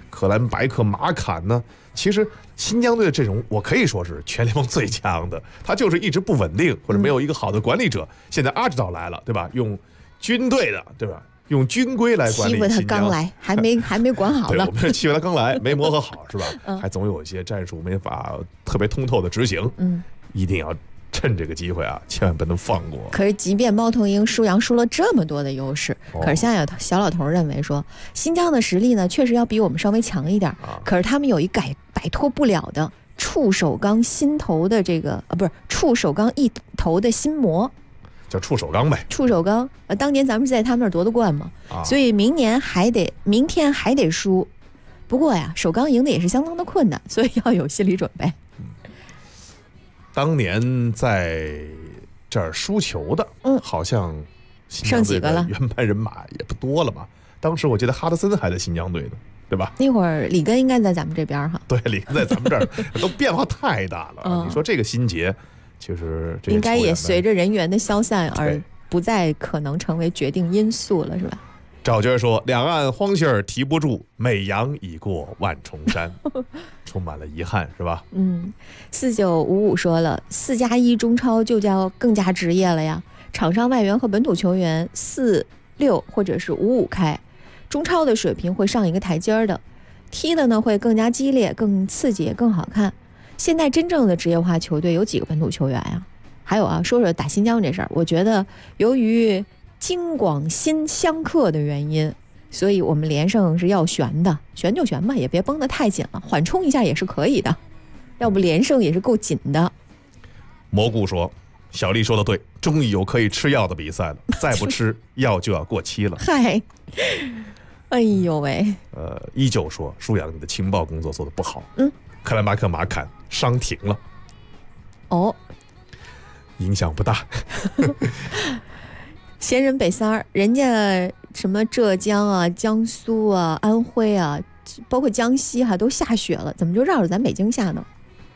克兰白克、马坎呢，其实新疆队的阵容我可以说是全联盟最强的，他就是一直不稳定或者没有一个好的管理者。现在阿指导来了，对吧？用军队的，对吧？用军规来管理新疆。 欺负他刚来，还没管好呢。 对，我们欺负他刚来，没磨合好，是吧？还总有一些战术没法特别通透的执行。一定要趁这个机会啊，千万不能放过。 可是，即便猫头鹰输杨输了这么多的优势，可是现在有小老头认为说，新疆的实力呢，确实要比我们稍微强一点。可是他们有一摆脱不了的触手纲心头的这个不是触手纲一头的心魔， 叫触手纲呗。 触手纲，当年咱们是在他们那儿夺的冠嘛，所以明天还得输。不过呀，首钢赢的也是相当的困难，所以要有心理准备。 当年在这儿输球的，好像剩几个了？ 原班人马也不多了嘛。当时我记得哈德森还在新疆队呢，对吧？ 那会儿里根应该在咱们这边哈。 对，里根在咱们这儿都变化太大了。你说这个心结，其实这应该也随着人员的消散而不再可能成为决定因素了，是吧？ 赵娟说：“两岸荒信儿提不住，美洋已过万重山。”充满了遗憾，是吧 ？4955说了，4+1中超就叫更加职业了呀。场上外援和本土球员4-6或者是5-5开，中超的水平会上一个台阶的，踢的呢会更加激烈、更刺激、更好看。现在真正的职业化球队有几个本土球员呀？还有啊，说说打新疆这事儿，我觉得由于京广新相克的原因，所以我们连胜是要悬的，悬就悬吧，也别绷得太紧了，缓冲一下也是可以的，要不连胜也是够紧的。 蘑菇说：“小丽说的对，终于有可以吃药的比赛了，再不吃药就要过期了。” 嗨，哎呦喂！ 依旧说舒阳，你的情报工作做得不好。克兰巴克马坎伤停了。影响不大。 闲人北三儿，人家什么浙江啊、江苏啊、安徽啊，包括江西都下雪了，怎么就绕着咱北京下呢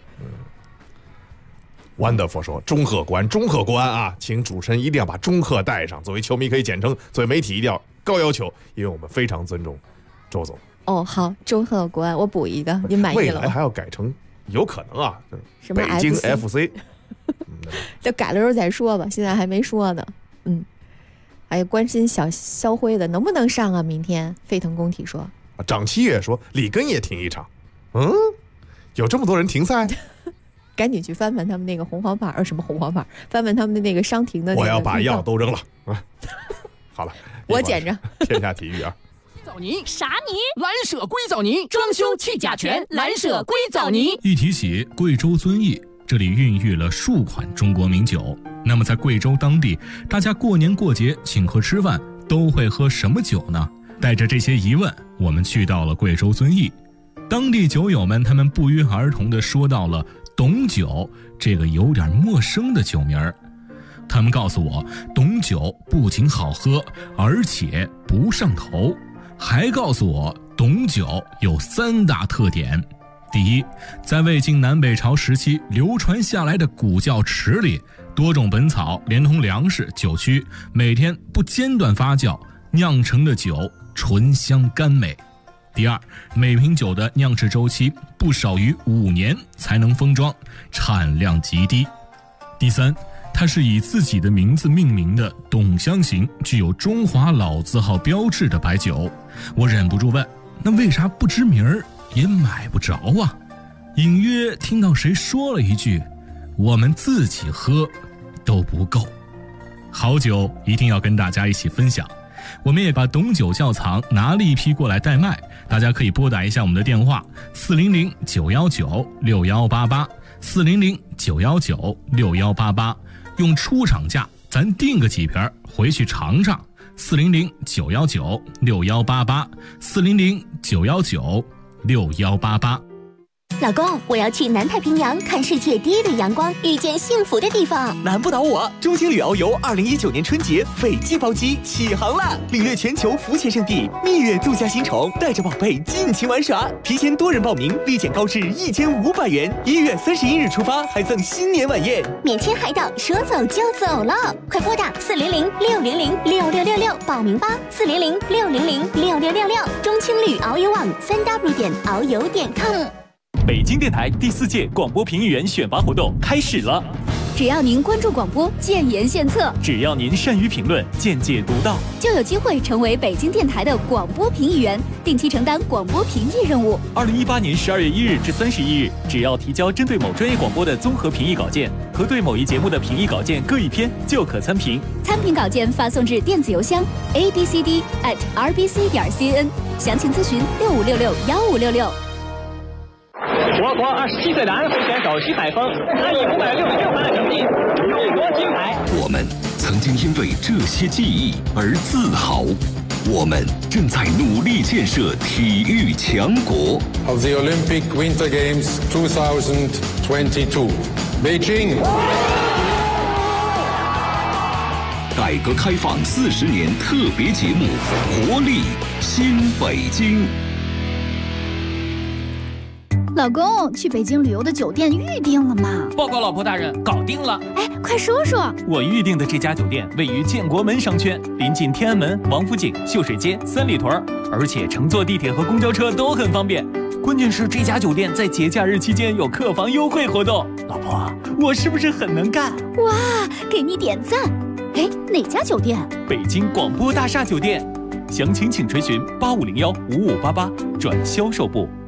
？Wonderful 说：“中赫国安啊，请主持人一定要把中赫带上。作为球迷可以简称，作为媒体一定要高要求，因为我们非常尊重周总。” 好，中赫国安，我补一个，你满意了？ 未来还要改成，有可能啊， 什么北京 FC， 就改了时候再说吧，现在还没说呢。还有关心小肖辉的能不能上啊？明天沸腾工体说， 张七月说里根也停一场，有这么多人停赛， 赶紧去翻翻他们那个红黄牌，什么红黄牌？翻翻他们的那个伤停的那个。 我要把药都扔了啊！好了， 我捡着。 天下体育啊！ 枣泥啥泥？蓝舍硅藻泥，装修去甲醛，蓝舍硅藻泥。 一提起贵州遵义，这里孕育了数款中国名酒。那么在贵州当地，大家过年过节请客吃饭都会喝什么酒呢？带着这些疑问，我们去到了贵州遵义。当地酒友们他们不约而同地说到了董酒这个有点陌生的酒名儿。他们告诉我，董酒不仅好喝，而且不上头，还告诉我董酒有3大特点。第一，在魏晋南北朝时期流传下来的古窖池里，多种本草连同粮食、酒曲，每天不间断发酵酿成的酒醇香甘美。第二，每瓶酒的酿制周期不少于5年才能封装，产量极低。第三，它是以自己的名字命名的董香型，具有中华老字号标志的白酒。我忍不住问，那为啥不知名儿也买不着啊？隐约听到谁说了一句，我们自己喝都不够。好酒一定要跟大家一起分享，我们也把董酒窖藏拿了一批过来代卖，大家可以拨打一下我们的电话400-919-6188 400-919-6188，用出厂价咱订个几瓶回去尝尝。400-919-6188 400-919-6188。 老公，我要去南太平洋看世界第一缕阳光，遇见幸福的地方。 难不倒我！中青旅遨游2019年春节斐济包机起航啦！领略全球浮潜圣地，蜜月度假新城，带着宝贝尽情玩耍。提前多人报名，立减高至1500元。1月31日出发，还赠新年晚宴， 免签海岛，说走就走了。快拨打400-600-6666报名吧！400-600-6666。中青旅遨游网3w.遨游.com。 北京电台第4届广播评议员选拔活动开始了。 只要您关注广播，建言献策； 只要您善于评论，见解独到， 就有机会成为北京电台的广播评议员，定期承担广播评议任务。 2018年12月1日至31日，只要提交针对某专业广播的综合评议稿件和对某一节目的评议稿件各1篇，就可参评。 参评稿件发送至电子邮箱 abcd@rbc.cn， 详情咨询65661566。 我国27岁男飞选手徐海峰，他以566分的成绩勇夺金牌。 我们曾经因为这些记忆而自豪，我们正在努力建设体育强国。 Of the Olympic Winter Games 2022, Beijing。 改革开放40年特别节目《活力新北京》。 老公，去北京旅游的酒店预定了吗？ 报告老婆大人，搞定了。 哎，快说说。 我预定的这家酒店位于建国门商圈，临近天安门、王府井、秀水街、三里屯，而且乘坐地铁和公交车都很方便。关键是这家酒店在节假日期间有客房优惠活动。老婆，我是不是很能干？ 哇，给你点赞。哎，哪家酒店？ 北京广播大厦酒店。详情请垂询85015588转销售部。